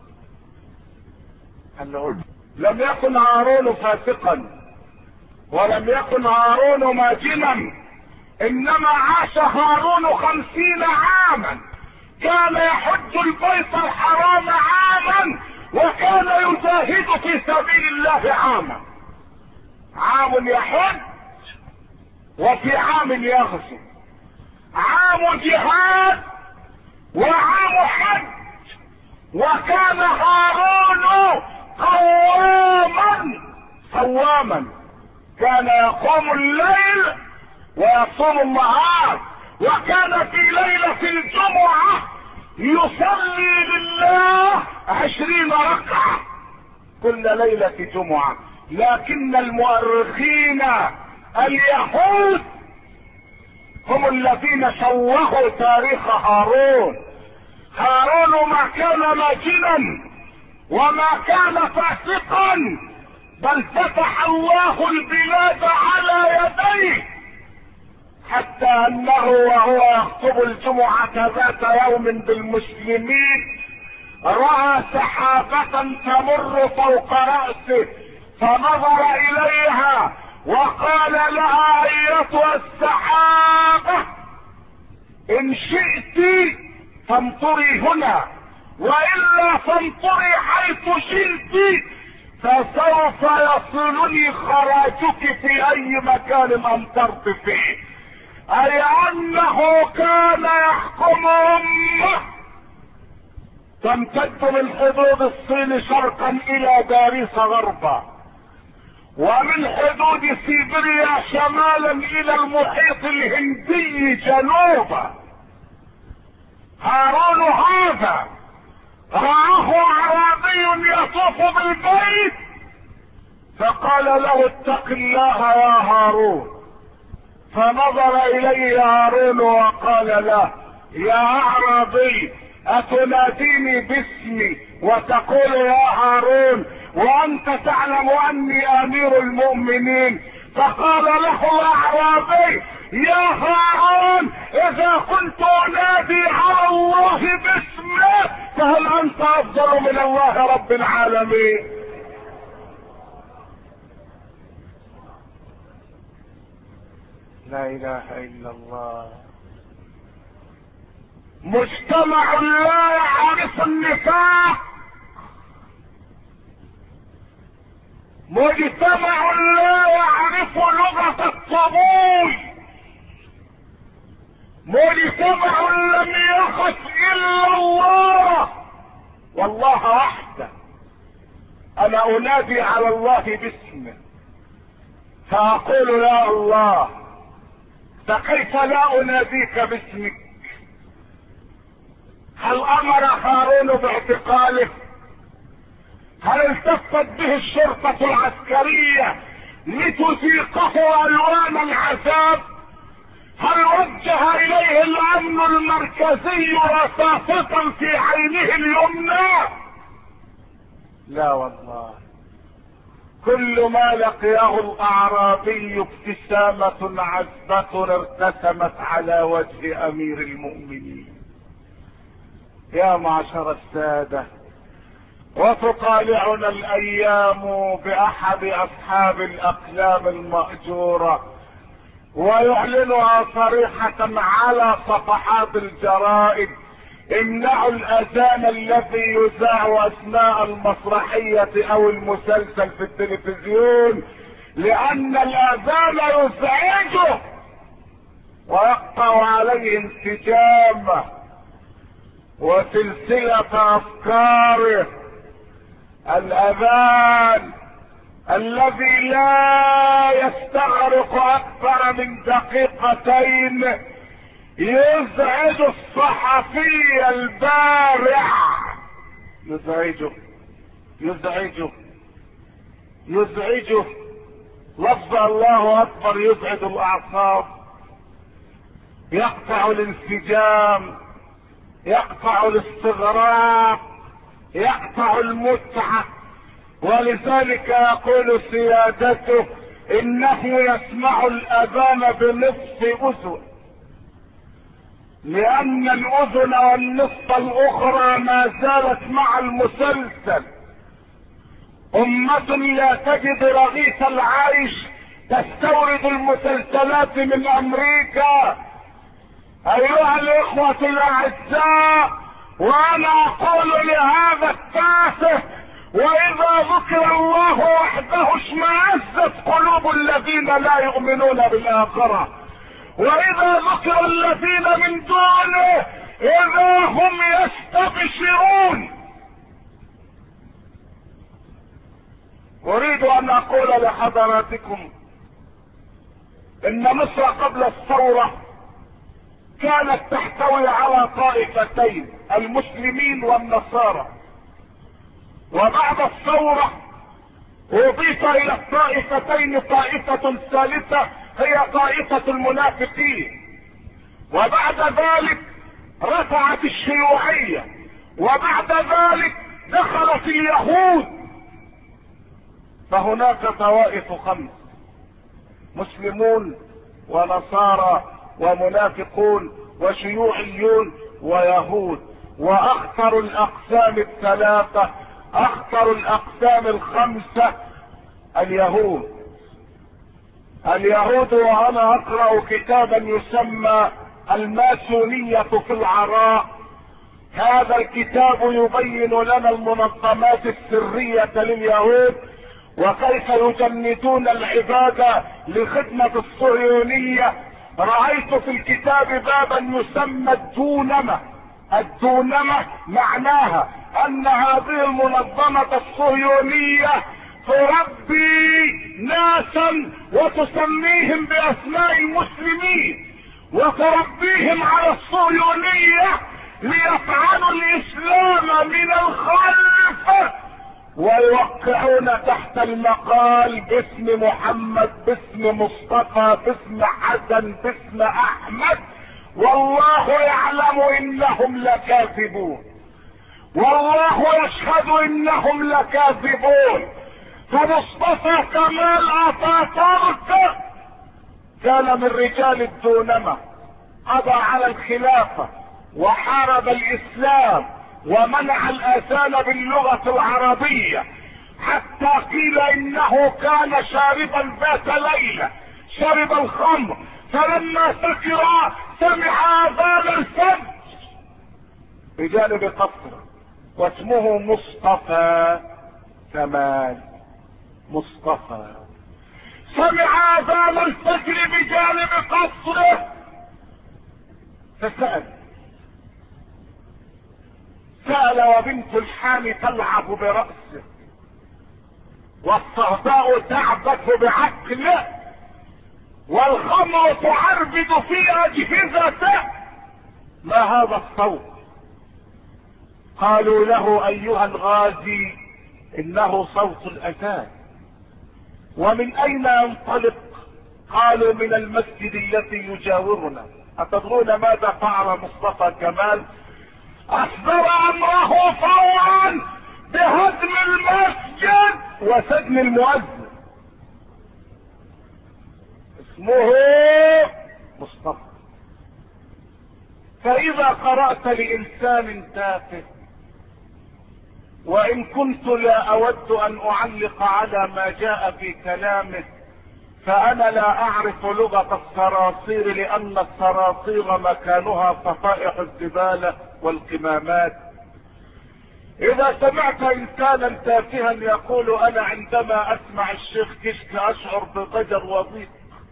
لم يكن هارون فاسقا، ولم يكن هارون ماجنا، انما عاش هارون خمسين عاما، كان يحج البيت الحرام عاما، وكان يجاهد في سبيل الله عاما. عام يحج وفي عام يغزو، عام جهاد وعام حج. وكان هارون قواما صواما، كان يقوم الليل ويصوم النهار، وكان في ليلة الجمعة يصلي لله عشرين ركعة كل ليلة جمعة. لكن المؤرخين اليهود هم الذين شوهوا تاريخ هارون. هارون ما كان ماجنا وما كان فاسقا، بل فتح الله البلاد على يديه، حتى انه وهو يخطب الجمعة ذات يوم بالمسلمين رأى سحابة تمر فوق رأسه، فنظر اليها وقال لها: ايتها السحابة ان شئت فامطري هنا، والا فامطري حيث شئت، فسوف يصلني خراجك في اي مكان امطرت فيه. اي انه كان يحكم امه تمتد من حدود الصين شرقا الى باريس غربا، ومن حدود سيبيريا شمالا الى المحيط الهندي جنوبا. هارون هذا رآه اعرابي يطوف بالبيت فقال له: اتق الله يا هارون. فنظر اليه هارون وقال له: يا اعرابي اتناديني باسمي وتقول يا هارون وانت تعلم اني امير المؤمنين؟ فقال له الاعرابي: يا هارون اذا كنت انادي على الله باسمه فهل انت افضل من الله رب العالمين؟ لا اله الا الله. مجتمع لا يعرف النفاق، مجتمع لا يعرف لغة الطبول، مجتمع لم يخف الا الله والله وحده. انا انادي على الله باسمه فاقول يا الله، فكيف لا اناديك باسمك؟ هل امر هارون باعتقاله؟ هل التفت به الشرطة العسكرية لتذيقه الوان العذاب؟ هل وجه اليه الامن المركزي رصاصة في عينه اليمنى؟ لا والله. كل ما لقيه الاعرابي ابتسامة عذبة ارتسمت على وجه امير المؤمنين. يا معشر السادة، وتطالعنا الايام باحد اصحاب الاقلام المأجورة ويعلنها صريحة على صفحات الجرائد: امنعوا الاذان الذي يذاع اثناء المسرحية او المسلسل في التلفزيون، لان الاذان يزعجه ويقطع عليه انسجامه وسلسلة افكاره. الاذان الذي لا يستغرق اكثر من دقيقتين يزعج الصحفي البارع، يزعجه يزعجه يزعجه لفظ الله اكبر يزعج الاعصاب، يقطع الانسجام، يقطع الاستغراق، يقطع المتعة. ولذلك يقول سيادته انه يسمع الاذان بنصف اذن، لان الاذن والنصف الاخرى ما زالت مع المسلسل. امة لا تجد رغيف العيش تستورد المسلسلات من امريكا. ايها الاخوة الاعزاء، وانا اقول لهذا التافه: واذا ذكر الله وحده اشمئزت قلوب الذين لا يؤمنون بالاخرة، واذا ذكر الذين من دونه اذا هم يستبشرون. اريد ان اقول لحضراتكم ان مصر قبل الثورة كانت تحتوي على طائفتين، المسلمين والنصارى، وبعد الثورة اضيف الى الطائفتين طائفة ثالثة هي طائفة المنافقين، وبعد ذلك رفعت الشيوعية، وبعد ذلك دخلت اليهود. فهناك طوائف خمس: مسلمون ونصارى ومنافقون وشيوعيون ويهود. واخطر الاقسام الثلاثة، اخطر الاقسام الخمسة اليهود. اليهود، وانا اقرأ كتابا يسمى الماسونية في العراء، هذا الكتاب يبين لنا المنظمات السرية لليهود وكيف يجندون العبادة لخدمة الصهيونية. رأيت في الكتاب بابا يسمى الدونمة. الدونمة معناها ان هذه المنظمة الصهيونية تربي ناسا وتسميهم باسماء المسلمين وتربيهم على الصهيونية ليفعلوا الاسلام من الخلف، ويوقعون تحت المقال باسم محمد، باسم مصطفى، باسم حسن، باسم احمد، والله يعلم انهم لكاذبون، والله يشهد انهم لكاذبون. فمصطفى كمال اتاتورك كان من رجال الدونمة، قضى على الخلافة وحارب الاسلام ومنع الاذان باللغة العربية، حتى قيل انه كان شاربا ذات ليلة، شرب الخمر، فلما سكر سمع اذان الفجر بجانب قصر، واسمه مصطفى كمال. مصطفى سمع اذان الفجر بجانب قصره فسأل سأل وبنت الحامي تلعب برأسه والصهباء تعبث بعقله والخمر تعربد في اجهزته، ما هذا الصوت؟ قالوا له ايها الغازي انه صوت الاذان. ومن اين ينطلق؟ قالوا من المسجد الذي يجاورنا. اتدرون ماذا فعل مصطفى كمال؟ اصدر امره فورا بهدم المسجد وسجن المؤذن. اسمه مصطفى. فاذا قرأت لانسان تافه، وان كنت لا اود ان اعلق على ما جاء في كلامه، فانا لا اعرف لغة الصراصير، لان الصراصير مكانها صفائح الزبالة والقمامات. اذا سمعت انسانا تافها يقول انا عندما اسمع الشيخ كشك اشعر بضجر وضيق،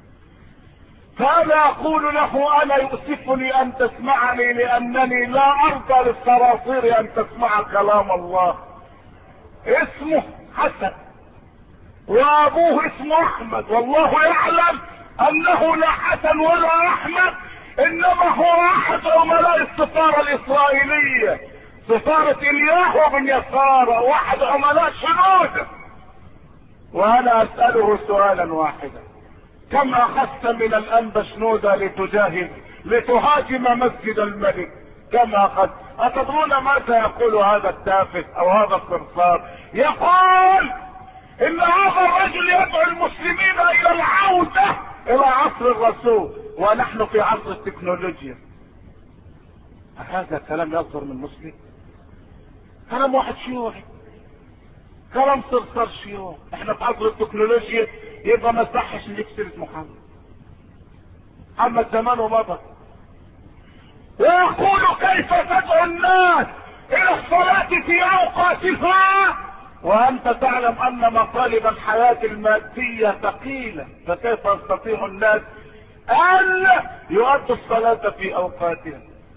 فانا اقول له انا يؤسفني ان تسمعني، لانني لا ارضى للصراصير ان تسمع كلام الله. اسمه حسن، وابوه اسمه احمد، والله يعلم انه لا حسن ولا احمد، انما هو احد عملاء السفارة الاسرائيلية، سفارة الياهو بن يسار، واحد عملاء شنودة. وانا اسأله سؤالا واحدا: كم اخذت من الانبا شنودة لتجاهد لتهاجم مسجد الملك؟ كم اخذت؟ اتدرون ماذا يقول هذا التافه او هذا الصرصار؟ يقول ان هذا الرجل يدعو المسلمين الى العودة الى عصر الرسول، ونحن في عصر التكنولوجيا. هذا كلام يصدر من مسلم؟ كلام واحد شيوعي، كلام صرصار شيوعي. احنا في عصر التكنولوجيا، يبقى ما صحش نجيب سيرة محمد. محمد زمان ومضى. ويقول كيف تدعو الناس الى الصلاة في اوقاتها وانت تعلم ان مطالب الحياة المادية ثقيلة، فكيف يستطيع الناس ان يؤدوا الصلاة في اوقاتها؟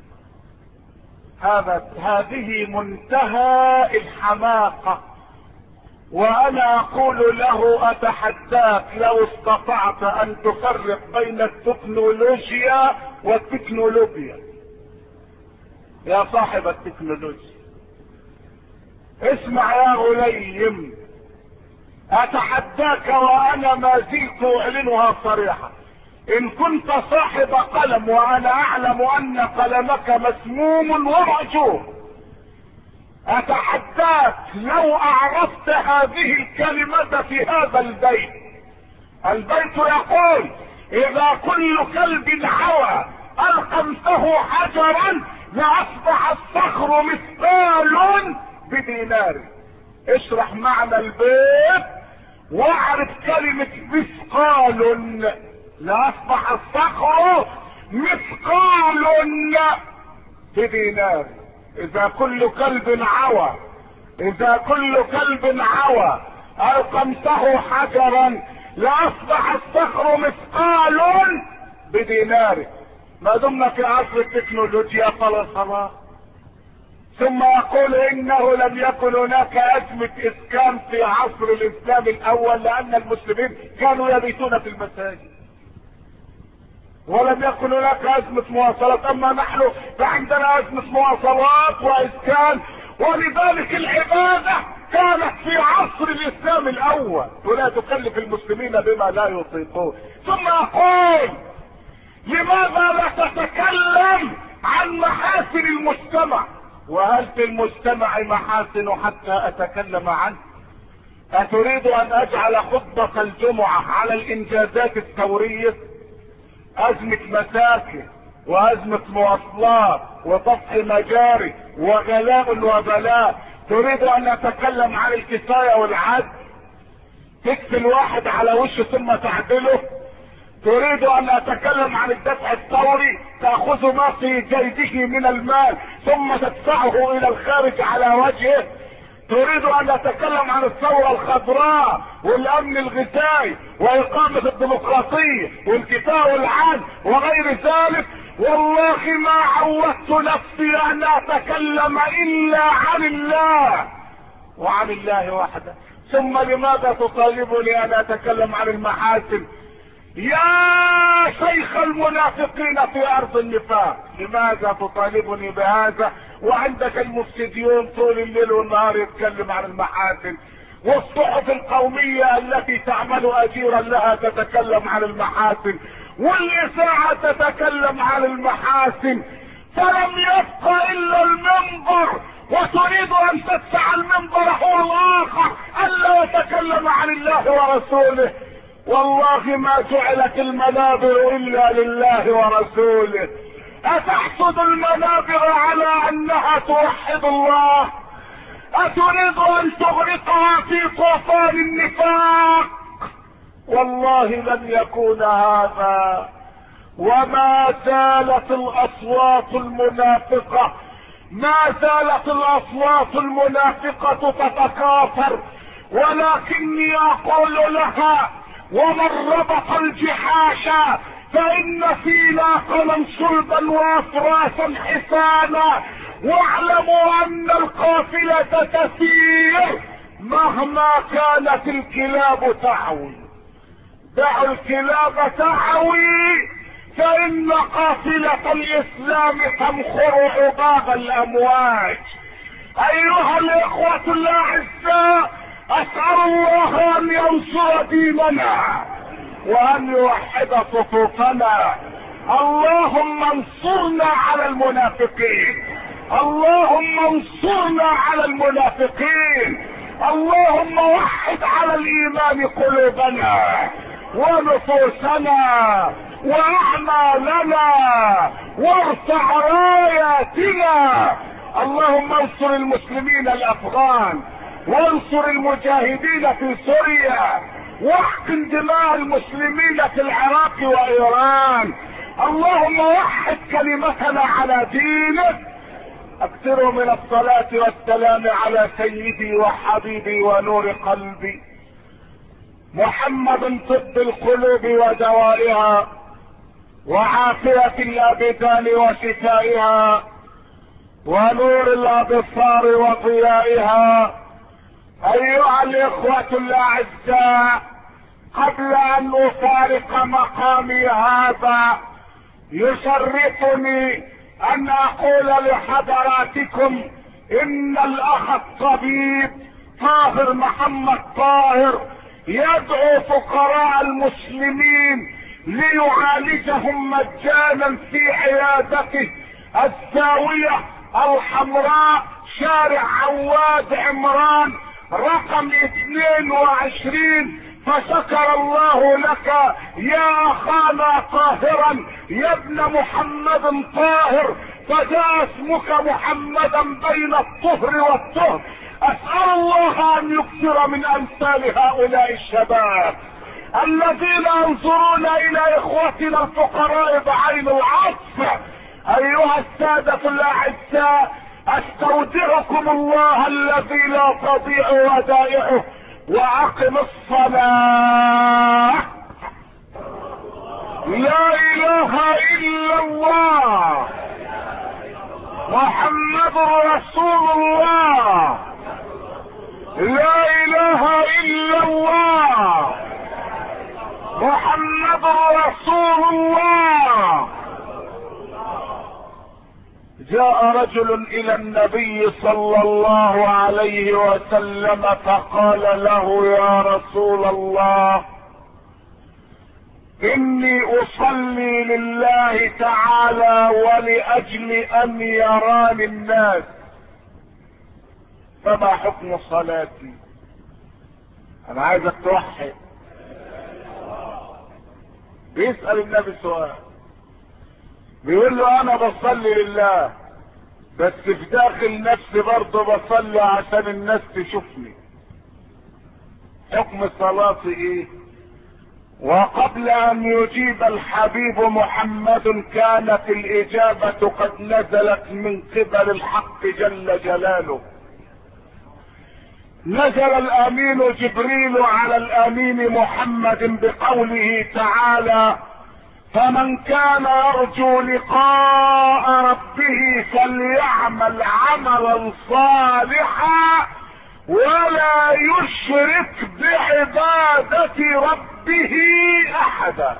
هذا هذه منتهى الحماقة. وانا اقول له: اتحداك لو استطعت ان تفرق بين التكنولوجيا والتكنولوجيا يا صاحب التكنولوجيا. اسمع يا غليم، اتحداك وانا ما زلت اعلنها صريحة: ان كنت صاحب قلم وانا اعلم ان قلمك مسموم ومهجور، اتحداك لو اعرفت هذه الكلمة في هذا البيت. البيت يقول: اذا كل كلب عوى القمته حجرا لاصبح الصخر مثقال بدينار. اشرح معنى البيت واعرف كلمة مثقال. لاصبح الصخر مثقال بدينار. اذا كل كلب عوى اذا كل كلب عوى القمته حجرا لاصبح الصخر مثقال بدينار. ما دمنا في عصر التكنولوجيا فلا صلاة. ثم يقول انه لم يكن هناك ازمة اسكان في عصر الاسلام الاول، لان المسلمين كانوا يبيتون في المساجد ولم يكن هناك ازمة مواصلات. اما نحن فعندنا ازمة مواصلات واسكان، ولذلك العبادة كانت في عصر الاسلام الاول ولا تكلف المسلمين بما لا يطيقون. ثم اقول: لماذا لا تتكلم عن محاسن المجتمع؟ وهل في المجتمع محاسن حتى اتكلم عنه؟ اتريد ان اجعل خطبة الجمعة على الانجازات الثورية؟ ازمة مساكن وازمة مواصلات وطفح مجاري وغلاء وبلاء. تريد ان اتكلم عن الكفاية والعدل؟ تكفي الواحد على وشه ثم تعدله؟ تريد ان اتكلم عن الدفع الثوري؟ تأخذ ما في جيبه من المال ثم تدفعه الى الخارج على وجهه؟ تريد ان اتكلم عن الثورة الخضراء والامن الغذائي واقامة الديمقراطية والكفاءة والعدل وغير ذلك؟ والله ما عودت نفسي ان اتكلم الا عن الله وعن الله وحده. ثم لماذا تطالبني ان اتكلم عن المحاسن يا شيخ المنافقين في ارض النفاق؟ لماذا تطالبني بهذا وعندك المفسديون طول الليل والنهار يتكلم عن المحاسن، والصحف القومية التي تعمل اجيرا لها تتكلم عن المحاسن، والاذاعة تتكلم عن المحاسن، فلم يبق الا المنبر، وتريد ان تدفع المنبر هو الاخر الا يتكلم عن الله ورسوله. والله ما جعلت المنابر الا لله ورسوله. اتحسد المنابر على انها توحد الله؟ اتريد ان تغرقها في طوفان النفاق؟ والله لن يكون هذا. وما زالت الاصوات المنافقة ما زالت الاصوات المنافقة تتكاثر، ولكني اقول لها: ومن ربط الجحاش فان في ناقلا صلبا وافراسا حسانا، واعلموا ان القافلة تسير مهما كانت الكلاب تعوي. دعوا الكلاب تعوي فإن قافلة الإسلام تمخر عقاب الأمواج. أيها الإخوة الأعزاء، أسأل الله أن ينصر ديننا وأن يوحد صفوفنا. اللهم انصرنا على المنافقين، اللهم انصرنا على المنافقين، اللهم وحد على الإيمان قلوبنا ونفوسنا وأعمالنا وارفع راياتنا. اللهم انصر المسلمين الأفغان، وانصر المجاهدين في سوريا، واحقن دماء المسلمين في العراق وإيران. اللهم وحد كلمتنا على دينك. اكثروا من الصلاة والسلام على سيدي وحبيبي ونور قلبي محمد، طب القلوب ودوائها وعافية الابدان وشفائها ونور الابصار وضيائها. ايها الاخوة الاعزاء، قبل ان افارق مقامي هذا يشرفني ان اقول لحضراتكم ان الاخ الطبيب طاهر محمد طاهر يدعو فقراء المسلمين ليعالجهم مجانا في عيادته الزاوية الحمراء، شارع عواد عمران رقم اثنين وعشرين. فشكر الله لك يا اخانا طاهرا يا ابن محمد طاهر، فجاء اسمك محمدا بين الطهر والطهر. اسأل الله ان يكثر من امثال هؤلاء الشباب الذين ينظرون الى اخوتنا الفقراء بعين العطف. ايها السادة الاعزاء، استودعكم الله الذي لا تضيع ودائعه، واقم الصلاة. لا اله الا الله محمد رسول الله. لا اله الا الله محمد رسول الله. جاء رجل الى النبي صلى الله عليه وسلم فقال له: يا رسول الله، اني اصلي لله تعالى ولاجل ان يراني الناس، فما حكم صلاتي؟ انا عايزك توحد. بيسأل النبي سؤال، بيقول له انا بصلي لله بس في داخل نفسي برضه بصلي عشان الناس تشوفني، حكم صلاتي ايه؟ وقبل ان يجيب الحبيب محمد كانت الاجابة قد نزلت من قبل الحق جل جلاله. نزل الامين جبريل على الامين محمد بقوله تعالى: فمن كان يرجو لقاء ربه فليعمل عملا صالحا ولا يشرك بعبادة ربه احدا.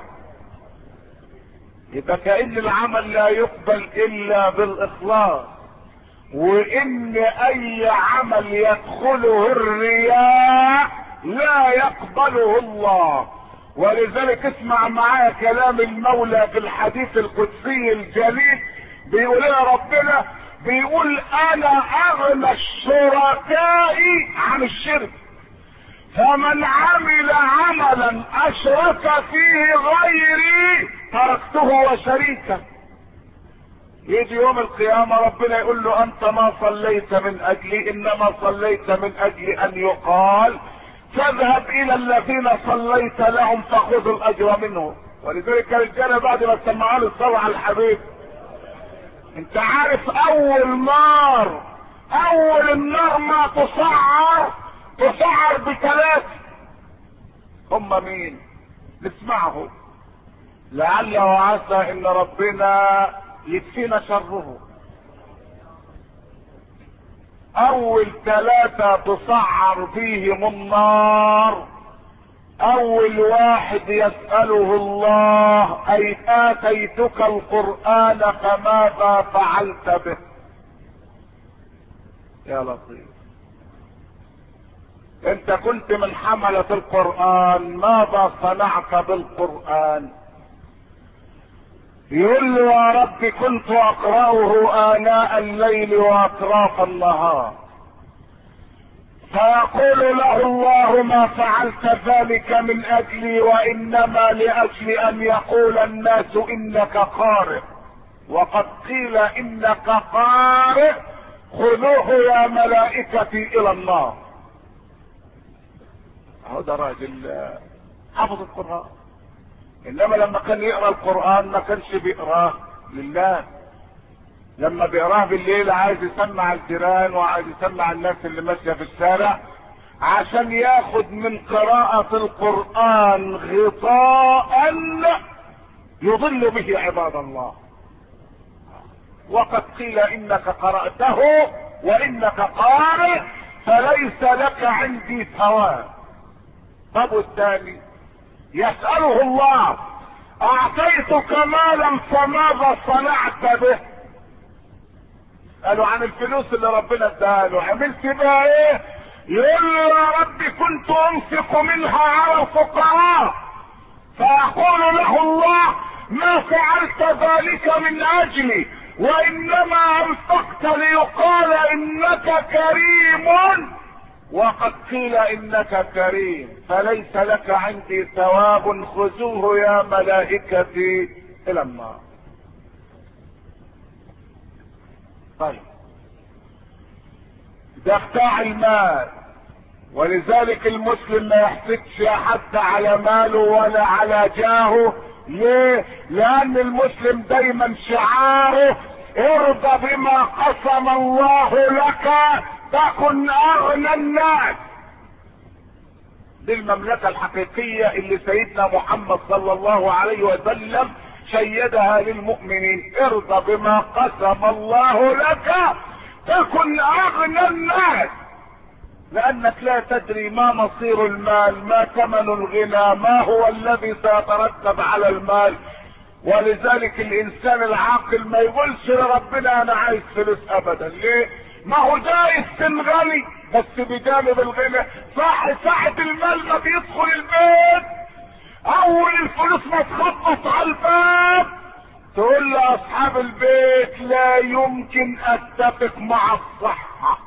يبقى كأن العمل لا يقبل الا بالاخلاص، وان اي عمل يدخله الرياء لا يقبله الله. ولذلك اسمع معايا كلام المولى في الحديث القدسي الجليل، بيقول لنا ربنا، بيقول: انا اغنى الشركاء عن الشرك، فمن عمل عملا اشرك فيه غيري تركته وشريكه. يجي يوم القيامة ربنا يقول له: انت ما صليت من اجلي، انما صليت من اجل ان يقال تذهب الى الذين صليت لهم فخذوا الاجر منهم. ولذلك الرجاله بعد ما سمعوا له الصلاة على الحبيب، انت عارف اول نار اول النار ما تسعر تسعر بثلاثة، هم مين؟ نسمعه لعل وعسى ان ربنا يكفينا شره. اول ثلاثة تسعر بيهم النار. اول واحد يسأله الله: اي اتيتك القرآن فماذا فعلت به؟ يا لطيف، انت كنت من حملة القرآن، ماذا صنعت بالقرآن؟ يقول له: يا رب كنت اقرأه آناء الليل واطراف النهار. فيقول له الله: ما فعلت ذلك من اجلي، وانما لاجل ان يقول الناس انك قارئ، وقد قيل انك قارئ، خذوه يا ملائكتي الى النار. اهو ده راجل حافظ القرآن، انما لما كان يقرأ القرآن ما كانش بيقراه لله. لما بيقراه بالليل عايز يسمع الجيران وعايز يسمع الناس اللي ماشيه في الشارع، عشان ياخد من قراءة القرآن غطاء يضل به عباد الله. وقد قيل انك قرأته وانك قارئ فليس لك عندي ثواب. طب والثاني يسأله الله: اعطيتك مالا فماذا صنعت به؟ قالوا عن الفلوس اللي ربنا اداها له عملت بها ايه؟ يقول له: يا رب كنت انفق منها على الفقراء. فيقول له الله: ما فعلت ذلك من اجلي، وانما انفقت ليقال انك كريم، وقد قيل انك كريم فليس لك عندي ثواب، خذوه يا ملائكتي الى النار. طيب، ده بتاع المال، ولذلك المسلم ما يحسدش حد على ماله ولا على جاهه. ليه؟ لان المسلم دايما شعاره: ارضى بما قسم الله لك تكن اغنى الناس. دي المملكة الحقيقية اللي سيدنا محمد صلى الله عليه وسلم شيدها للمؤمنين: ارضى بما قسم الله لك تكن اغنى الناس. لانك لا تدري ما مصير المال، ما ثمن الغنى، ما هو الذي سيترتب على المال. ولذلك الانسان العاقل ما يقولش لربنا انا عايز فلوس ابدا. ليه؟ ما هو جايز تنغني، بس بجانب الغنى صح ساعة المال ما بيدخل البيت، اول الفلوس ما تخبط على الباب تقول لاصحاب البيت: لا يمكن اتفق مع الصحة.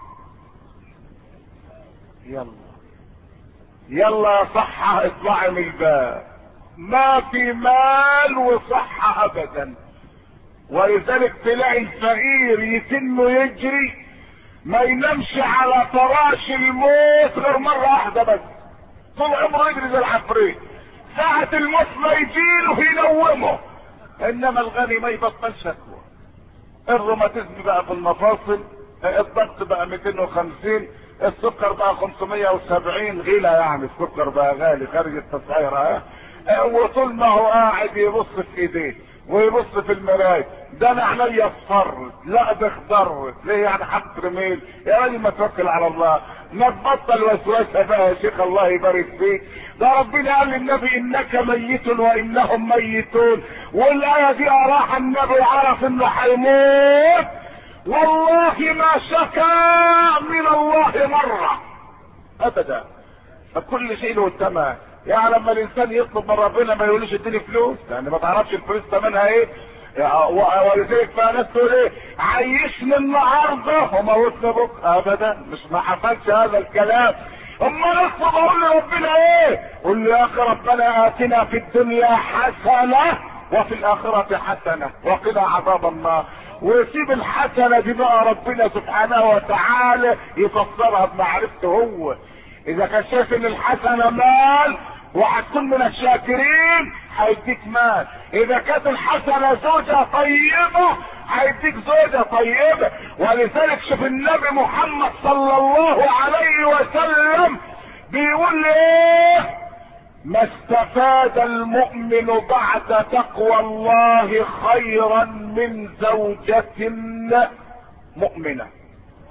يلا يلا يا صحة اطلعي من الباب، ما في مال وصحة ابدا. ولذلك تلاقي الفقير يتنه يجري ما ينامش على فراش الموت غير مرة واحدة بس، طول عمره يجري زي العفريت، ساعة الموت ما يجيله ينومه. انما الغني ما يبطل شكوى. الروماتيزم بقى في المفاصل، الضغط بقى مئتين وخمسين، السكر بقى خمسمية وسبعين، غلا يعني السكر بقى غالي خارج التسعير اه. وطول ما هو قاعد يبص في ايديه ويبص في المرايه: ده انا عينيا اصفرت، لا ده اخضرت. ليه يعني حط رميل؟ يا راجل ما توكل على الله، ما تبطل وسوسه بقى يا شيخ الله يبارك فيك. ده ربنا قال للنبي: انك ميت وانهم ميتون، والايه دي اراها النبي وعرف انه هيموت. والله ما شكا من الله مره ابدا، فكل شيء له الثمن. يعني لما الانسان يطلب من ربنا ما يقولش اديني فلوس، يعني ما تعرفش الفلوس ثمنها ايه. ولذلك بقى ناس تقول ايه: عيشني النهارده وموتني بكره. ابدا، مش ما حصلش هذا الكلام. اما نطلب اقول لربنا ايه؟ قول له: يا اخي ربنا اتنا في الدنيا حسنه وفي الاخره حسنه وقنا عذاب النار. ويسيب الحسنه دي بقى ربنا سبحانه وتعالى يفسرها بمعرفته هو. اذا كان شايف ان الحسنه مال وهتكون من الشاكرين هيديك مال، اذا كانت الحسنه زوجه طيبه هيديك زوجه طيبه. ولذلك شوف النبي محمد صلى الله عليه وسلم بيقول ايه: ما استفاد المؤمن بعد تقوى الله خيرا من زوجة مؤمنة.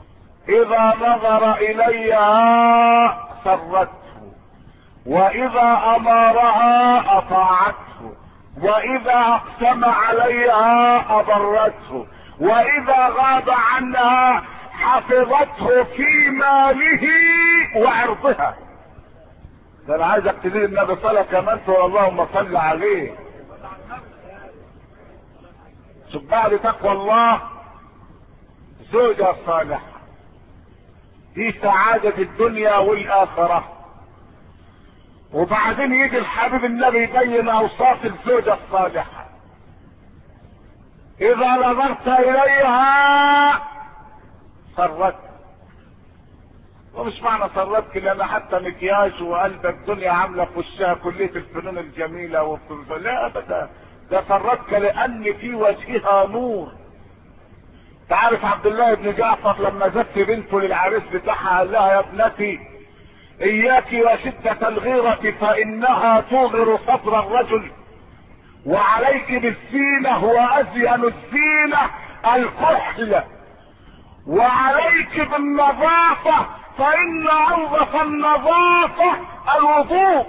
اذا نظر اليها سرته، واذا امرها اطاعته، واذا اقسم عليها اضرته، واذا غاب عنها حفظته في ماله وعرضها. ده انا عايزك تزيد النبي صلى كمان تقول اللهم صل عليه. شوف بعد تقوى الله زوجة صالحة دي سعادة الدنيا والاخرة. وبعدين يجي الحبيب النبي يبين اوصاف الزوجة الصالحة. اذا نظرت اليها سرتك. ومش معنى سرتك لان حتى مكياج وقلب الدنيا عامله في وشها كليه الفنون الجميله وفي لا ابدا، ده سرتك لان في وجهها نور. تعرف عبد الله بن جعفر لما زف بنته للعريس بتاعها قال لها يا ابنتي اياك وشده الغيره فانها توغر صدر الرجل، وعليك بالزينه وازين الزينه الكحل، وعليك بالنظافة فإن أنظف النظافة الوضوء.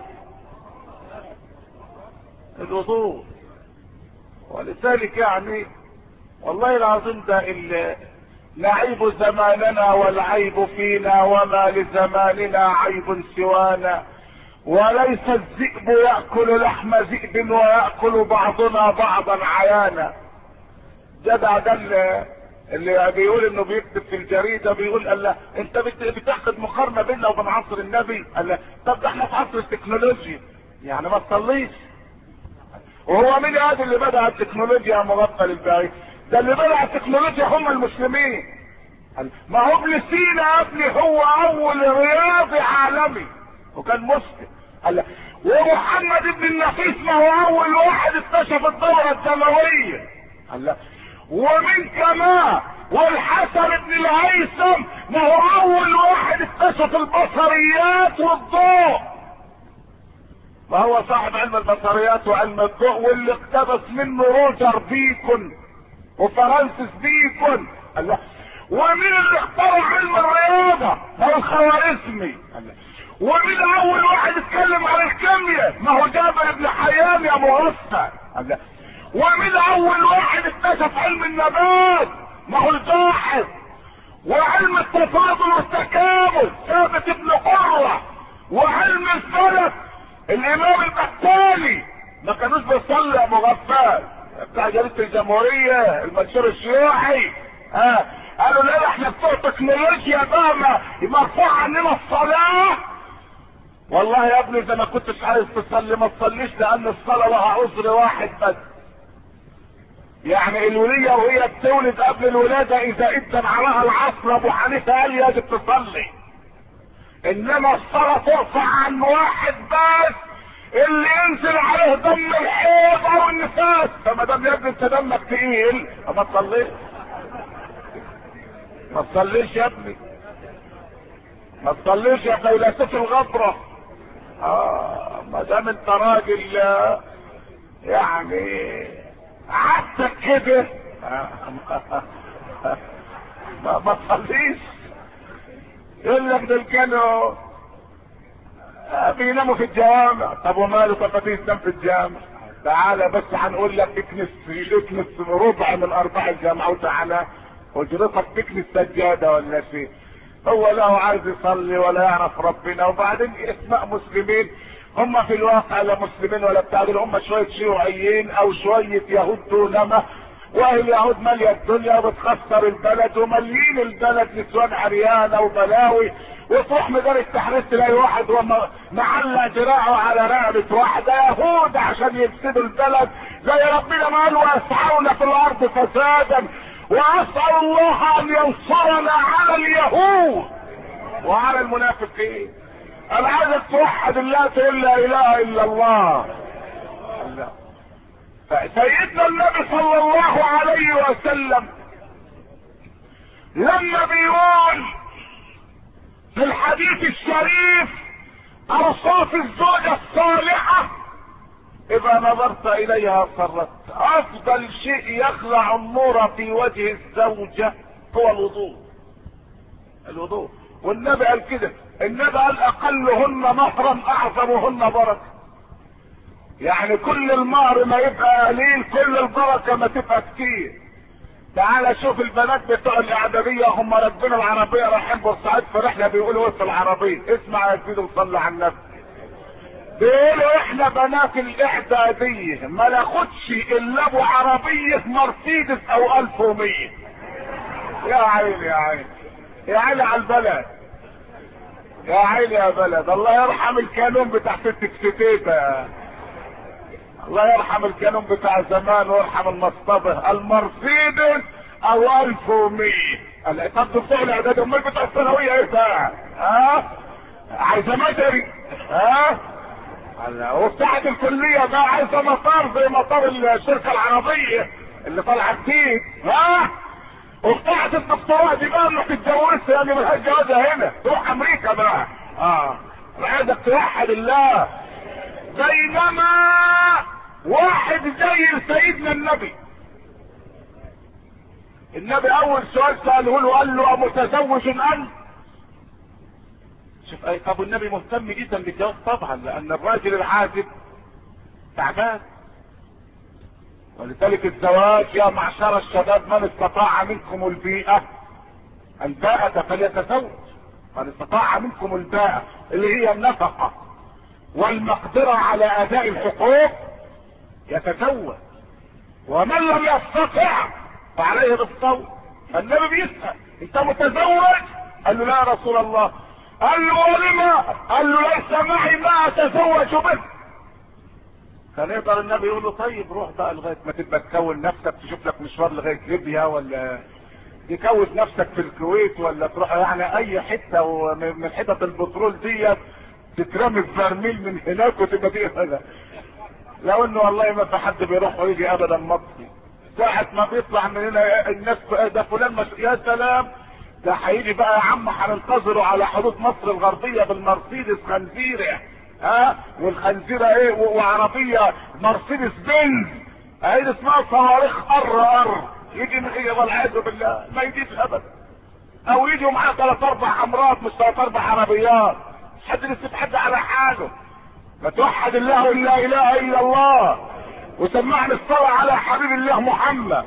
الوضوء. ولذلك يعني والله العظيم ده اللي نعيب زماننا والعيب فينا، وما لزماننا عيب سوانا، وليس الذئب يأكل لحم ذئب ويأكل بعضنا بعضا عيانا. جدع ده اللي بيقول انه بيكتب في الجريدة بيقول قال لا انت بتاخد مقارنة بيننا وبين عصر النبي. قال لا طب ده احنا في عصر التكنولوجيا يعني ما تصليش. وهو مين هذا اللي بدأ التكنولوجيا يا مغفل البعيد؟ ده اللي بدأ التكنولوجيا هم المسلمين. ما هو ابن سينا يا ابني هو اول رياضي عالمي وكان مسلم. قال لا ومحمد بن النفيس ما هو اول واحد اكتشف الدورة الدموية. قال لا ومن كمان والحسن بن الهيثم ما هو اول واحد اكتشف البصريات والضوء. ما هو صاحب علم البصريات وعلم الضوء واللي اقتبس منه روجر بيكون وفرانسيس بيكون. الله ومين اللي اخترع علم الرياضة؟ هو الخوارزمي. الله ومين اول واحد اتكلم عن الكيمياء؟ ما هو جابر بن حيان يا مرسل. الله ومين اول واحد اكتشف علم النبات؟ ما هو الباحث. وعلم التفاضل والتكامل ثابت بن قرة. وعلم الفلك الامام البختالي. ما كانوش بيصلي يا مغفل بتاع جريدة الجمهورية المنشور الشيوعي. ها قالوا لا احنا بتوع تكنولوجيا بقى مرفوع عننا الصلاة. والله يا ابني اذا ما كنتش عايز تصلي ما تصليش، لان الصلاة لها عذر واحد بس. يعني الولية وهي بتولد قبل الولادة اذا ادن عليها العصر ابو حنيفة قال يجب تصلي. انما الصلاة ترفع عن واحد بس اللي ينزل عليه دم الحيض او النفاس. فما دام يا ابني انت دمك تقيل ما تصليش. ما تصليش يا ابني، ما تصليش يا فيلسوف الغبرة. اه ما دام انت راجل يعني عادتك كده ما ما تصليش. يقول لك دول كانوا بيناموا في الجوامع. طب وماله طب تنام في الجامع؟ تعالى بس هنقول لك اكنس اكنس ربع من ارباع الجامعة وتعالى اجرتك تكنس سجادة ولا شيء. هو لا هو عايز يصلي ولا يعرف ربنا. وبعدين اسماء مسلمين هم في الواقع لا مسلمين ولا بتاع، هم شوية شيوعيين او شوية يهود دونما. واليهود مالية الدنيا وبتخسر البلد ومليين البلد نسوان عريانة وبلاوي. وتروح مدار التحرير تلاقي واحد معلق دراعه على رقبة واحدة يهود عشان يفسدوا البلد زي ربنا ما قال ويسعون في الارض فسادا. واسأل الله ان ينصرنا على اليهود وعلى المنافقين. انا عايزك توحد الله تقول لا اله الا الله. الله. فسيدنا النبي صلى الله عليه وسلم لما بيقول في الحديث الشريف اوصاف الزوجة الصالحة اذا نظرت اليها سرت. افضل شيء يخلع النور في وجه الزوجة هو الوضوء. الوضوء. والنبي قال كده، النبي قال اقلهن مهرا اعظمهن بركه. يعني كل المهر ما يبقى قليل، كل البركه ما تبقى كتير. تعال شوف البنات بتوع الاعداديه هم راكبين العربيه رايحين بورسعيد في رحله، بيقولوا ايه في العربيه؟ اسمع يا سيدي وصلي على النبي. بيقولوا احنا بنات الاعداديه ما ناخدش الا ابو عربيه مرسيدس او ألف ومية. يا عيني يا عيني يا عيني على البلد، يا عيني يا بلد. الله يرحم الكانون بتاع ست ستيتا، الله يرحم الكانون بتاع زمان ويرحم المصطبه. المرسيدس او ألف ومية. طب بتوع الاعداد امال بتوع الثانويه ايه بقى؟ ها عايزه مدري، ها وبتاعه الكليه بقى عايزه مطار زي مطار الشركه العربيه اللي طالعه جديد، ها وبتاعه الدكتوراه دي بقى انك تتجوزها، يعني ملهاش جوازها هنا، تروح امريكا بقى. اه عايزك توحد الله. بينما واحد زي سيدنا النبي، النبي اول سؤال سأله له قال له امتزوج انت؟ شوف اي. طب النبي مهتم جدا بالجواز طبعا، لان الراجل العازب تعبان. ولذلك الزواج يا معشر الشباب من استطاع منكم البيئة الباءة فليتزوج. من استطاع منكم الباءة اللي هي النفقة والمقدرة على اداء الحقوق يتزوج، ومن لم يستطع فعليه بالصوم. النبي بيسأل انت متزوج؟ قال له لا يا رسول الله. قال له ولما؟ قال له ليس معي ما اتزوج به. كان يقدر النبي يقول له طيب روح بقى لغايه ما تبقى تكون نفسك، تشوف لك مشوار لغايه ليبيا، ولا تكون نفسك في الكويت، ولا تروح يعني اي حته ومن حتت البترول ديت تترمي في برميل من هناك وتبقى دي هذا. لو انه والله ما في حد بيروح ويجي ابدا مصري. ساعة ما بيطلع من هنا الناس ده فلان مش... يا سلام، ده هيجي بقى يا عم هننتظره على حدود مصر الغربية بالمرسيدس خنزيرة، ها والخنزيرة ايه وعربية مرسيدس بنز اهي اسمها صواريخ ار ار، يجي من ايه والعياذ بالله ما يجيش ابدا. او يجوا معاه ثلاث اربع حمرات مش ثلاث اربع عربيات، مش حد يسيب حد على حاله. ما توحد الله لا اله الا الله وسمعنا الصلاة على حبيب الله محمد.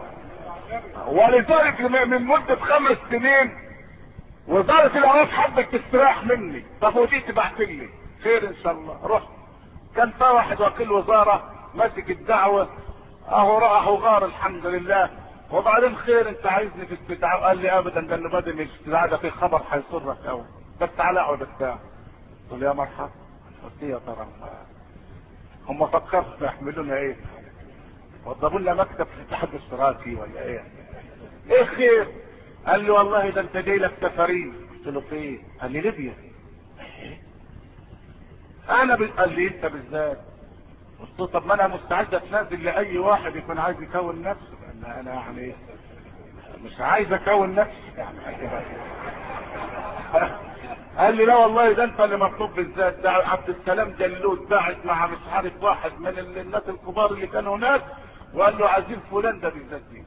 ولذلك من مدة خمس سنين وزارة الاوقاف حبك تستراح مني، طب ودي تبعت لي خير ان شاء الله. رحت كان في واحد وكيل وزارة ماسك الدعوة اهو راح وغار الحمد لله. وبعدين خير انت عايزني في استدعاء؟ قال لي ابدا، ده اللي بدل الاستدعاء ده في خبر هيسرك قوي، بس تعالى اقعد بتاع. قلت له يا مرحبا. قلت يا ترى هم فكروا يحملونا ايه؟ وضبوا لنا مكتب في الاتحاد الاشتراكي ولا ايه؟ ايه خير؟ قال لي والله ده انت جاي لك سفرين. قلت له في ايه؟ قال لي ليبيا. انا ب... قال لي انت بالذات. قلت له طب ما انا مستعد اتنازل لاي واحد يكون عايز يكون نفسه، لان انا يعني مش عايز اكون نفسي يعني. قال لي لا والله ده انت اللي مطلوب بالذات. ده عبد السلام جلود باعت مع مش عارف واحد من الناس الكبار اللي كانوا هناك وقال له عايزين فلان ده بالذات دي.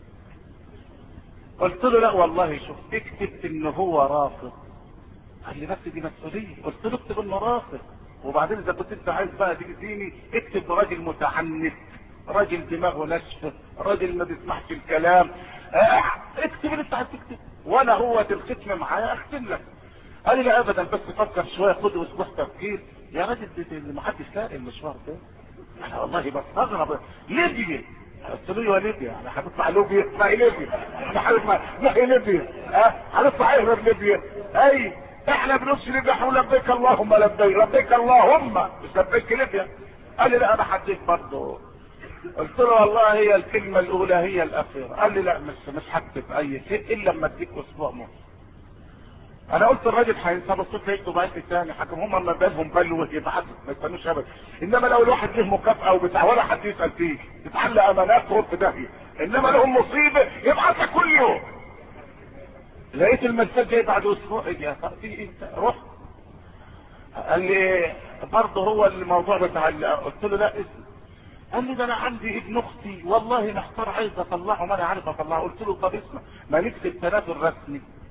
قلت له لا والله شوف اكتب ان هو رافض. قال لي بس دي مسؤوليه. قلت له اكتب انه رافض، وبعدين اذا كنت انت عايز بقى تأذيني اكتب راجل متعنت، راجل دماغه ناشفه، راجل ما بيسمعش الكلام. اه اكتب اللي انت عايز تكتب وانا هو الختم معايا اختم لك. قال لي لا ابدا بس فكر شويه، خد اسبوع تفكير. يا راجل اللي ما حدش لاقي المشوار ده. انا والله بستغرب. ليبيا. قلت له يا ليبيا انا هتطلع ليبيا؟ ما هي ليبيا. انا هنطلع ما هي ليبيا. ها هنطلع ايه غير ليبيا؟ اي احنا بنفس ليبيا احنا لبيك اللهم لبيك، لبيك اللهم مش لبيك ليبيا. قال لي لا انا حديت برضه. قلت له والله هي الكلمه الاولى هي الاخيره. قال لي لا مش مش هكتب اي شيء الا لما اديك اسبوع مصر. انا قلت الراجل هينسى الصوت هيكتب بعد ثاني حكم هم ما بالهم بلوه يتحدث ما يستنوش ابدا. انما لو الواحد له مكافاه وبتاع ولا حد يسال فيه تتحل امانات تروح في داهيه، انما لهم مصيبه يبعث لك كل يوم. لقيت المساج جاي بعد اسبوع يا في ايه روح. قال لي برضه هو الموضوع بتاع. قلت له لا اسم. قال لي ده انا عندي ابن اختي والله محتار عايز اطلعه ما انا عارف اطلعه. قلت له طب اسمع ما نكتب تنازل رسمي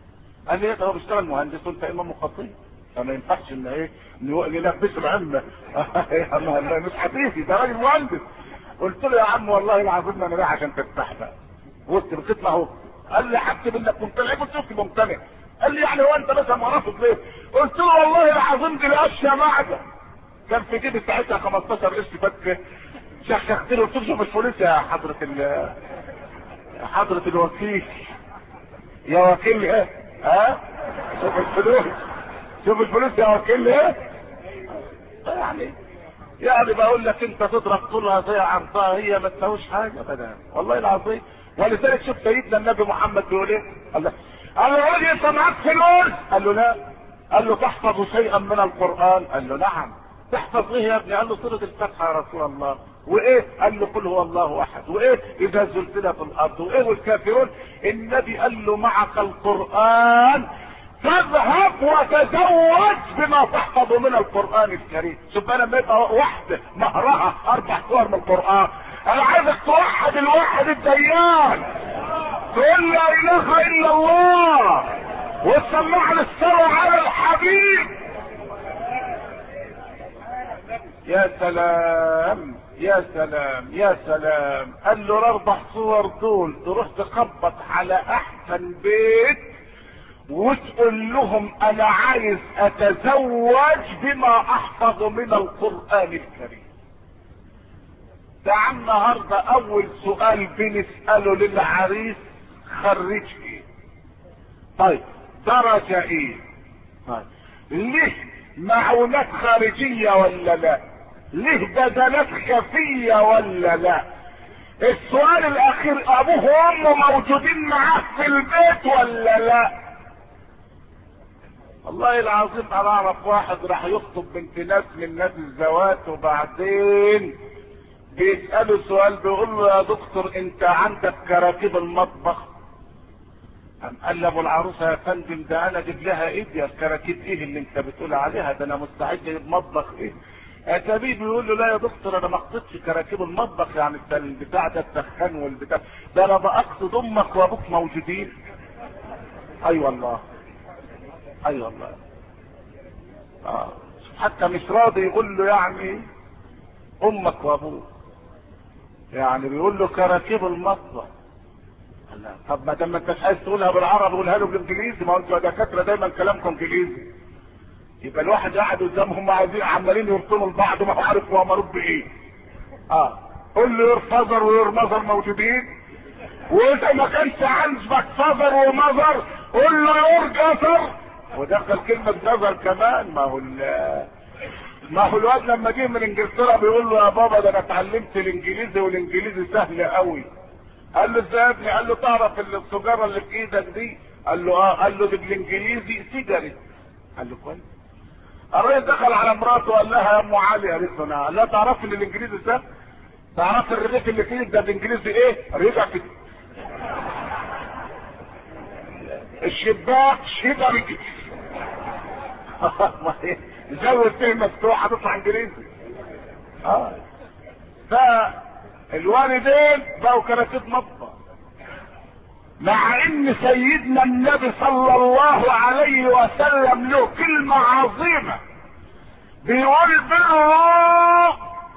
قال لي ده هو بيشتغل مهندس وانت امام وخطيب، فما ينفعش ان ايه نلبسه العلم. مش حبيبي ده راجل مهندس. قلت له يا عم والله العظيم انا رايح عشان تفتح بقى وسط بتطلع اهو. قال لي حسب انك ممتنع. قلت له ممتنع. قال لي يعني هو انت مثلا مرافق ليه؟ قلت له والله العظيم دي الاشياء معدة. كان في جيبي ساعتها خمستاشر قرش فك شخشخت له. قلت له شوف الفلوس يا حضرة ال حضرة الوكيل يا وكيل ايه؟ ها؟ شوف الفلوس شوف الفلوس يا وكيل ايه؟ يعني يعني بقول لك انت تضرب طولها زي عرضها، هي ما تساويش حاجه ابدا والله العظيم. ولذلك شوف سيدنا النبي محمد بيقول ايه؟ قال له قال له قول انت معاك فلوس؟ قال له لا. قال له تحفظ شيئا من القران؟ قال له نعم. تحفظ ايه يا ابني؟ قال له سوره الفاتحه يا رسول الله. وايه؟ قال له قل هو الله احد. وايه؟ اذا زلزلت الارض. وايه؟ والكافرون. النبي قال له معك القران تذهب وتزوج بما تحفظ من القرآن الكريم. شوف انا لما يبقى واحدة مهرها اربع سور من القرآن، انا عايزك توحد الواحد الديان، تقول لا اله الا الله وتسمعني الصلاة على الحبيب. يا سلام يا سلام يا سلام. قال له الاربع صور دول تروح تخبط على احسن بيت وتقول لهم انا عايز اتزوج بما احفظ من القرآن الكريم. ده النهارده اول سؤال بنسأله للعريس خريج ايه؟ طيب درجة ايه؟ طيب ليه معونات خارجية ولا لا؟ ليه بدلات خفية ولا لا؟ السؤال الاخير ابوه وامه موجودين معاه في البيت ولا لا؟ والله العظيم انا اعرف واحد راح يخطب بنت ناس من نادي الزواج، وبعدين بيسأله سؤال بيقول له يا دكتور انت عندك كراكيب المطبخ؟ قام قال له ابو العروسه يا فندم ده انا اجيب لها ايه يا الكراكيب ايه اللي انت بتقول عليها؟ ده انا مستعد اجيب مطبخ ايه؟ اتابيه بيقول له لا يا دكتور انا ما اقصدش كراكيب المطبخ، يعني البتاع ده السخان والبتاع ده، انا بقصد امك وابوك موجودين. اي أيوة والله اي أيوة والله. اه حتى مش راضي يقول له يعني امك وابوك، يعني بيقول له كراكيب المطبخ. طب ما دام ما انتش عايز تقولها بالعربي قولها له بالانجليزي، ما هو انتوا دكاتره دايما كلامكم انجليزي. يبقى الواحد قاعد قدامهم عايزين عمالين يرسموا لبعض ما هو عارف هو مربوط بايه. اه قول له يور فازر ويور ماذر موجودين، واذا ما كانش عندك فازر وماذر قول له يور جزر، ودخل كلمه جزر كمان. ما هو ما هو الواد لما جه من انجلترا بيقول له يا بابا ده انا اتعلمت الانجليزي والانجليزي سهل قوي. قال له ازاي يا ابني؟ قال له تعرف السجاره اللي في ايدك دي؟ قال له اه. قال له دي بالانجليزي سيجاريت. قال له كويس. الراجل دخل على مراته وقال لها يا ام علي، قالت له نعم. لا تعرف ان الانجليزي سهل؟ تعرف الرغيف اللي في ايدك ده بالانجليزي ايه؟ رغيف. الشباك شيجاريت. زود فيه مفتوح هتطلع انجليزي. اه فالوالدين بقوا كراكيب مطبخ، مع ان سيدنا النبي صلى الله عليه وسلم له كلمة عظيمة بيقول بروا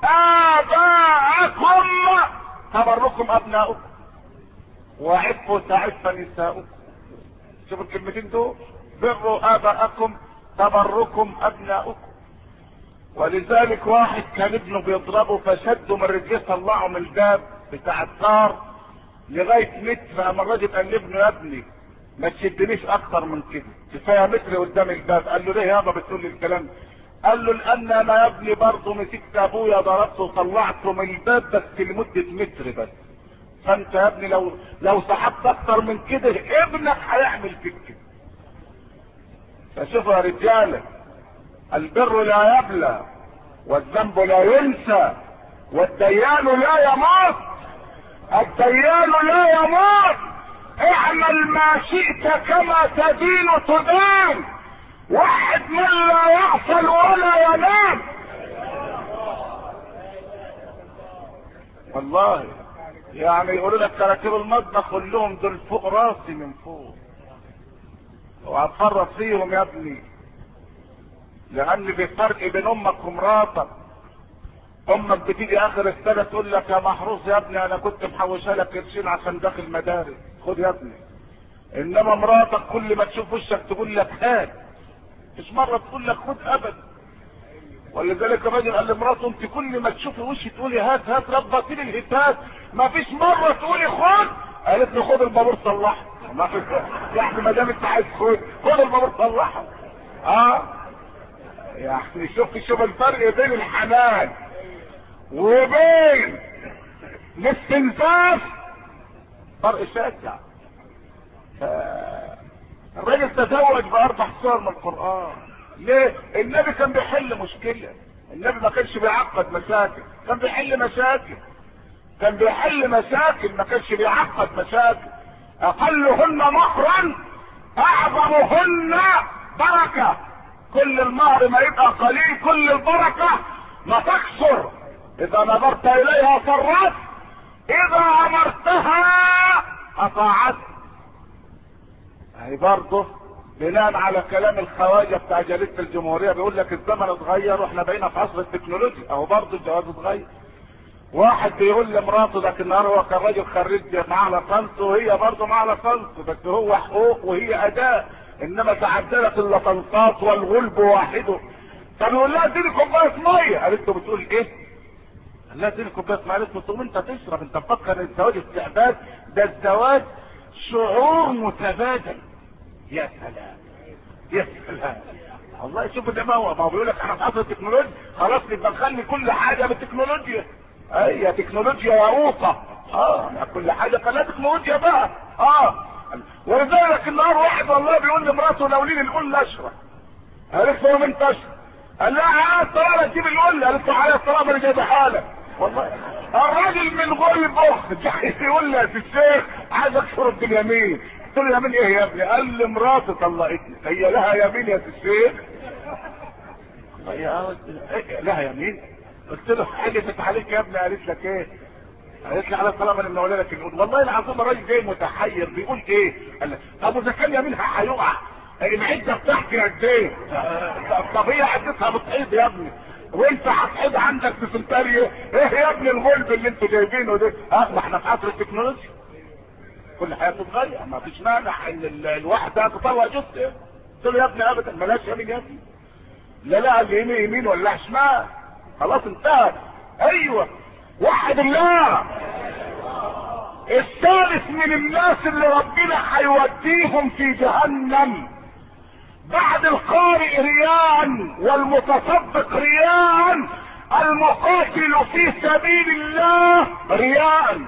اباءكم تبركم ابناؤكم وعفوا تعف نساؤكم. شوفوا الكلمتين دول، بروا اباءكم تبركم ابناؤكم. ولذلك واحد كان ابنه بيضربه فشده من رجليه طلعه من الباب بتاع الدار لغايه متر، قام الراجل قال لابنه يا ابني ما تشدنيش اكتر من كده، كفايه متر قدام الباب. قال له ليه يابا بتقول لي الكلام؟ قال له لان انا يا ابني برضه مسكت ابويا ضربته وطلعته من الباب بس لمده متر بس، فانت يا ابني لو لو سحبت اكتر من كده ابنك هيعمل فيك كده. فشوفوا يا رجاله، البر لا يبلى والذنب لا ينسى والديان لا يموت. الديان لا يموت. اعمل ما شئت كما تدين تدان. واحد من لا يغفل ولا ينام. والله يعني يقولوا لك كراكيب المطبخ قول لهم دول فوق راسي من فوق. وهتفرط فيهم يا ابني، لان في فرق بين امك ومراتك. امك بتيجي اخر السنه تقول لك يا محروس يا ابني انا كنت محوشها لك قرشين عشان داخل مدارس، خد يا ابني. انما مراتك كل ما تشوف وشك تقول لك هات، مش مره تقول لك خد ابدا. ولذلك الراجل قال لمراته انت كل ما تشوفي وشي تقولي هات هات، ربطيني الهتات، ما فيش مره تقولي خد. قالت له خد البابور صلحه. ما في يعني ما دام انت عايز خد خد البابور صلحه. اه يعني شوف شوف الفرق بين الحنان وبين الاستنزاف، فرق شاسع. الراجل تزوج باربع سور من القرآن. ليه؟ النبي كان بيحل مشكلة، النبي ما كانش بيعقد مشاكل، كان بيحل مشاكل، كان بيحل مشاكل ما كانش بيعقد مشاكل. اقلهن مهرا اعظمهن بركة. كل المهر ما يبقى قليل كل البركة ما تكثر. اذا نظرت اليها سرت، اذا امرتها اطاعت. هي برضه بناء على كلام الخواجه بتاع جريده الجمهوريه بيقول لك الزمن اتغير واحنا بقينا في عصر التكنولوجيا. اهو برضه الجواز اتغير. واحد بيقول لمراته لكن النهار هو كان راجل خريج معاه لطنط وهي برضه معاه لطنط، بس هو حقوق وهي اداء، انما تعدلت اللطنطات والغلب واحده. فبيقول لها اديني كوبايه ميه، قالت له بتقول ايه؟ قال لها اديني كوبايه ميه، قالت له تقوم انت تشرب، انت مفكر ان الزواج استعباد؟ ده الزواج شعور متبادل. يا سلام يا سلام والله. شوف ده ما هو ما هو بيقول لك احنا في عصر التكنولوجيا، خلاص نبقى نخلي كل حاجه بالتكنولوجيا. اي تكنولوجيا يا اوطه. اه كل حاجه خليها تكنولوجيا بقى. اه ولذلك النهار واحد والله بيقول لمراته لو لي القل اشرب، قالت له من تشرب؟ قال لها عايز طلعت تجيب القل، قالت له على الصلاه انا جايبها حالك. والله الراجل من غل بخ يقول لي يا الشيخ عايز اشرب باليمين. قلت له يمين ايه يا ابني؟ قال لي مراتي طلقتني. هي لها يمين يا الشيخ؟ لها يمين؟ قلت له حلفت عليك يا ابني. قالت لك ايه؟ قالت لي على الصلاه انا منولها لك القول. والله العظيم الراجل جاي متحير بيقول ايه؟ قال لك طب اذا كان يمينها هيقع العده بتاعتي قد ايه؟ طب هي عدتها بتحيض يا ابني وانت هتحيض عندك في سنتاريو ايه يا ابني الغلب اللي انتوا جايبينه ده؟ اه ما احنا في عصر التكنولوجيا كل حاجه بتتغير، ما فيش مانع ان الواحده تطلع جزء. قلت له يا ابني ابدا ملاش يمين يا ابني، لا لا اليمين يمين ولا شمال، خلاص انتهت. ايوه وحد الله. الثالث من الناس اللي ربنا هيوديهم في جهنم بعد القارئ ريان والمتصدق ريان، المقاتل في سبيل الله ريان.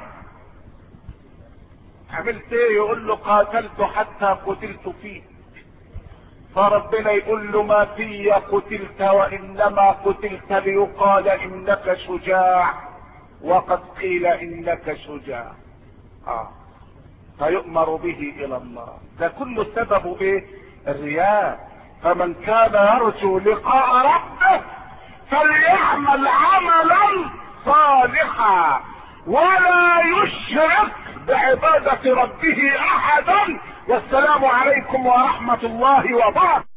عملت ايه؟ يقول له قاتلت حتى قتلت فيه. فربنا يقول له ما في قتلت وانما قتلت ليقال انك شجاع وقد قيل انك شجاع. اه فيؤمر به الى النار. ده كله سببه ايه؟ الرياء. فمن كان يرجو لقاء ربه فليعمل عملا صالحا ولا يشرك بعبادة ربه احدا. والسلام عليكم ورحمة الله وبركاته.